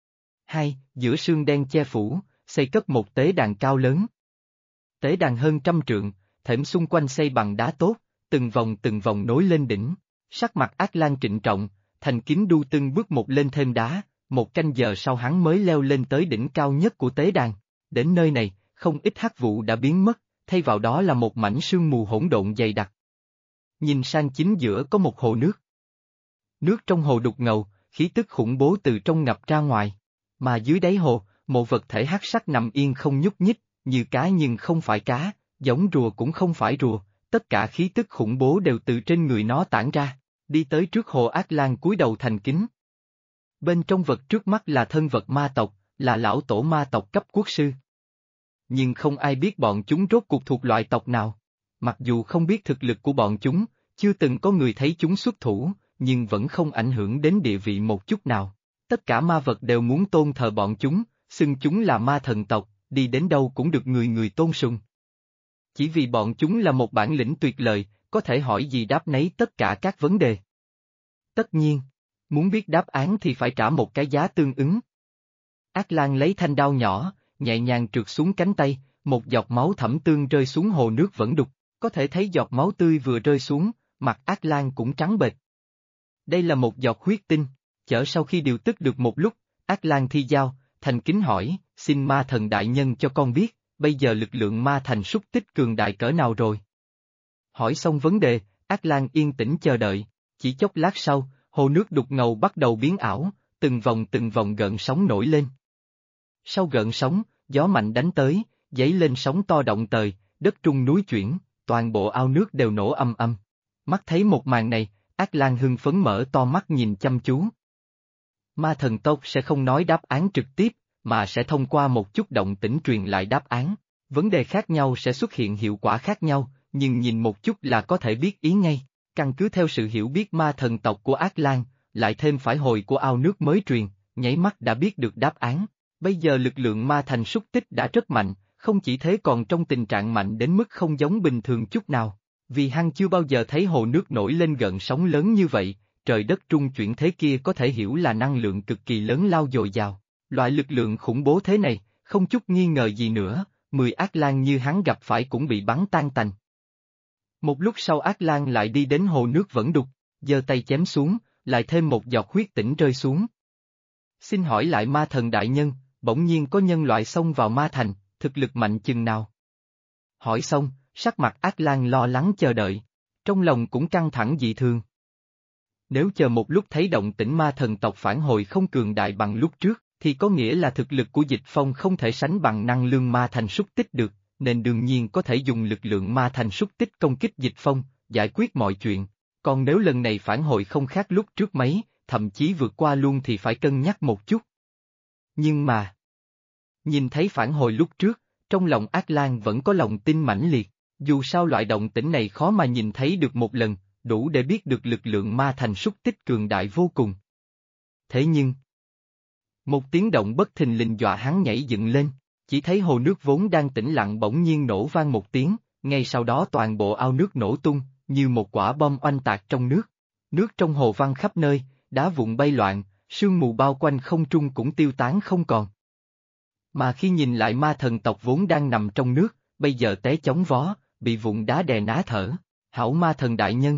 Giữa sương đen che phủ, xây cất một tế đàn cao lớn. Tế đàn hơn 100 trượng, thềm xung quanh xây bằng đá tốt, từng vòng nối lên đỉnh. Sắc mặt Ác Lan trịnh trọng, thành kính đu từng bước một lên thêm đá, 1 canh giờ sau hắn mới leo lên tới đỉnh cao nhất của tế đàn. Đến nơi này, không ít hắc vụ đã biến mất, thay vào đó là một mảnh sương mù hỗn độn dày đặc. Nhìn sang chính giữa có một hồ nước. Nước trong hồ đục ngầu, khí tức khủng bố từ trong ngập ra ngoài. Mà dưới đáy hồ, một vật thể hắc sắc nằm yên không nhúc nhích, như cá nhưng không phải cá, giống rùa cũng không phải rùa, tất cả khí tức khủng bố đều từ trên người nó tản ra. Đi tới trước hồ, Ác Lan cúi đầu thành kính. Bên trong vật trước mắt là thân vật ma tộc, là lão tổ ma tộc cấp quốc sư. Nhưng không ai biết bọn chúng rốt cuộc thuộc loại tộc nào. Mặc dù không biết thực lực của bọn chúng, chưa từng có người thấy chúng xuất thủ, nhưng vẫn không ảnh hưởng đến địa vị một chút nào. Tất cả ma vật đều muốn tôn thờ bọn chúng, xưng chúng là ma thần tộc, đi đến đâu cũng được người người tôn sùng. Chỉ vì bọn chúng là một bản lĩnh tuyệt lợi, có thể hỏi gì đáp nấy tất cả các vấn đề. Tất nhiên, muốn biết đáp án thì phải trả một cái giá tương ứng. Ác Lan lấy thanh đao nhỏ, nhẹ nhàng trượt xuống cánh tay, một giọt máu thẫm tương rơi xuống hồ nước vẫn đục, có thể thấy giọt máu tươi vừa rơi xuống, mặt Ác Lan cũng trắng bệch. Đây là một giọt huyết tinh, sau khi điều tức được một lúc, Ác Lan thi dao, thành kính hỏi, xin ma thần đại nhân cho con biết, bây giờ lực lượng ma thành súc tích cường đại cỡ nào rồi? Hỏi xong vấn đề, Ác Lan yên tĩnh chờ đợi, chỉ chốc lát sau, hồ nước đục ngầu bắt đầu biến ảo, từng vòng gợn sóng nổi lên. Sau gợn sóng, gió mạnh đánh tới, dấy lên sóng to động tời, đất trung núi chuyển, toàn bộ ao nước đều nổ âm âm. Mắt thấy một màn này, Ác Lan hưng phấn mở to mắt nhìn chăm chú. Ma thần tộc sẽ không nói đáp án trực tiếp, mà sẽ thông qua một chút động tĩnh truyền lại đáp án. Vấn đề khác nhau sẽ xuất hiện hiệu quả khác nhau, nhưng nhìn một chút là có thể biết ý ngay. Căn cứ theo sự hiểu biết ma thần tộc của Ác Lan, lại thêm phản hồi của ao nước mới truyền, nháy mắt đã biết được đáp án. Bây giờ lực lượng ma thành súc tích đã rất mạnh, không chỉ thế còn trong tình trạng mạnh đến mức không giống bình thường chút nào. Vì hắn chưa bao giờ thấy hồ nước nổi lên gợn sóng lớn như vậy, trời đất trung chuyển thế kia có thể hiểu là năng lượng cực kỳ lớn lao dồi dào. Loại lực lượng khủng bố thế này, không chút nghi ngờ gì nữa, 10 Ác Lan như hắn gặp phải cũng bị bắn tan tành. Một lúc sau Ác Lan lại đi đến hồ nước vẫn đục, giơ tay chém xuống, lại thêm một giọt huyết tỉnh rơi xuống. Xin hỏi lại ma thần đại nhân, bỗng nhiên có nhân loại xông vào ma thành, thực lực mạnh chừng nào? Hỏi xong, sắc mặt Ác Lan lo lắng chờ đợi, trong lòng cũng căng thẳng dị thường. Nếu chờ một lúc thấy động tĩnh ma thần tộc phản hồi không cường đại bằng lúc trước, thì có nghĩa là thực lực của Dịch Phong không thể sánh bằng năng lượng ma thành súc tích được, nên đương nhiên có thể dùng lực lượng ma thành súc tích công kích Dịch Phong, giải quyết mọi chuyện. Còn nếu lần này phản hồi không khác lúc trước mấy, thậm chí vượt qua luôn thì phải cân nhắc một chút. Nhưng mà, nhìn thấy phản hồi lúc trước, trong lòng Ác Lan vẫn có lòng tin mãnh liệt, dù sao loại động tĩnh này khó mà nhìn thấy được một lần, đủ để biết được lực lượng ma thành súc tích cường đại vô cùng. Thế nhưng, một tiếng động bất thình lình dọa hắn nhảy dựng lên, chỉ thấy hồ nước vốn đang tĩnh lặng bỗng nhiên nổ vang một tiếng, ngay sau đó toàn bộ ao nước nổ tung, như một quả bom oanh tạc trong nước. Nước trong hồ văng khắp nơi, đá vụn bay loạn, sương mù bao quanh không trung cũng tiêu tán không còn. Mà khi nhìn lại ma thần tộc vốn đang nằm trong nước, bây giờ té chóng vó, bị vụn đá đè ná thở. Hảo ma thần đại nhân.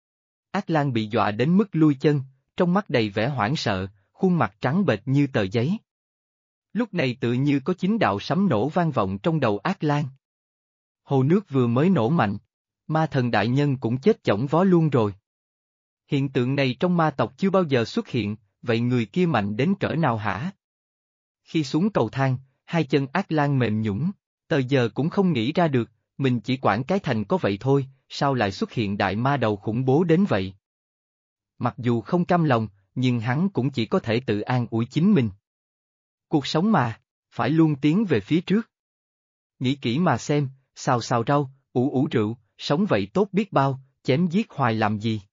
Ác Lan bị dọa đến mức lui chân, trong mắt đầy vẻ hoảng sợ, khuôn mặt trắng bệch như tờ giấy. Lúc này tự như có 9 đạo sấm nổ vang vọng trong đầu Ác Lan. Hồ nước vừa mới nổ mạnh, ma thần đại nhân cũng chết chổng vó luôn rồi. Hiện tượng này trong ma tộc chưa bao giờ xuất hiện, vậy người kia mạnh đến cỡ nào hả? Khi xuống cầu thang, hai chân Ác Lan mềm nhũn, tờ giờ cũng không nghĩ ra được, mình chỉ quản cái thành có vậy thôi, sao lại xuất hiện đại ma đầu khủng bố đến vậy? Mặc dù không cam lòng, nhưng hắn cũng chỉ có thể tự an ủi chính mình. Cuộc sống mà, phải luôn tiến về phía trước. Nghĩ kỹ mà xem, xào xào rau, ủ ủ rượu, sống vậy tốt biết bao, chém giết hoài làm gì?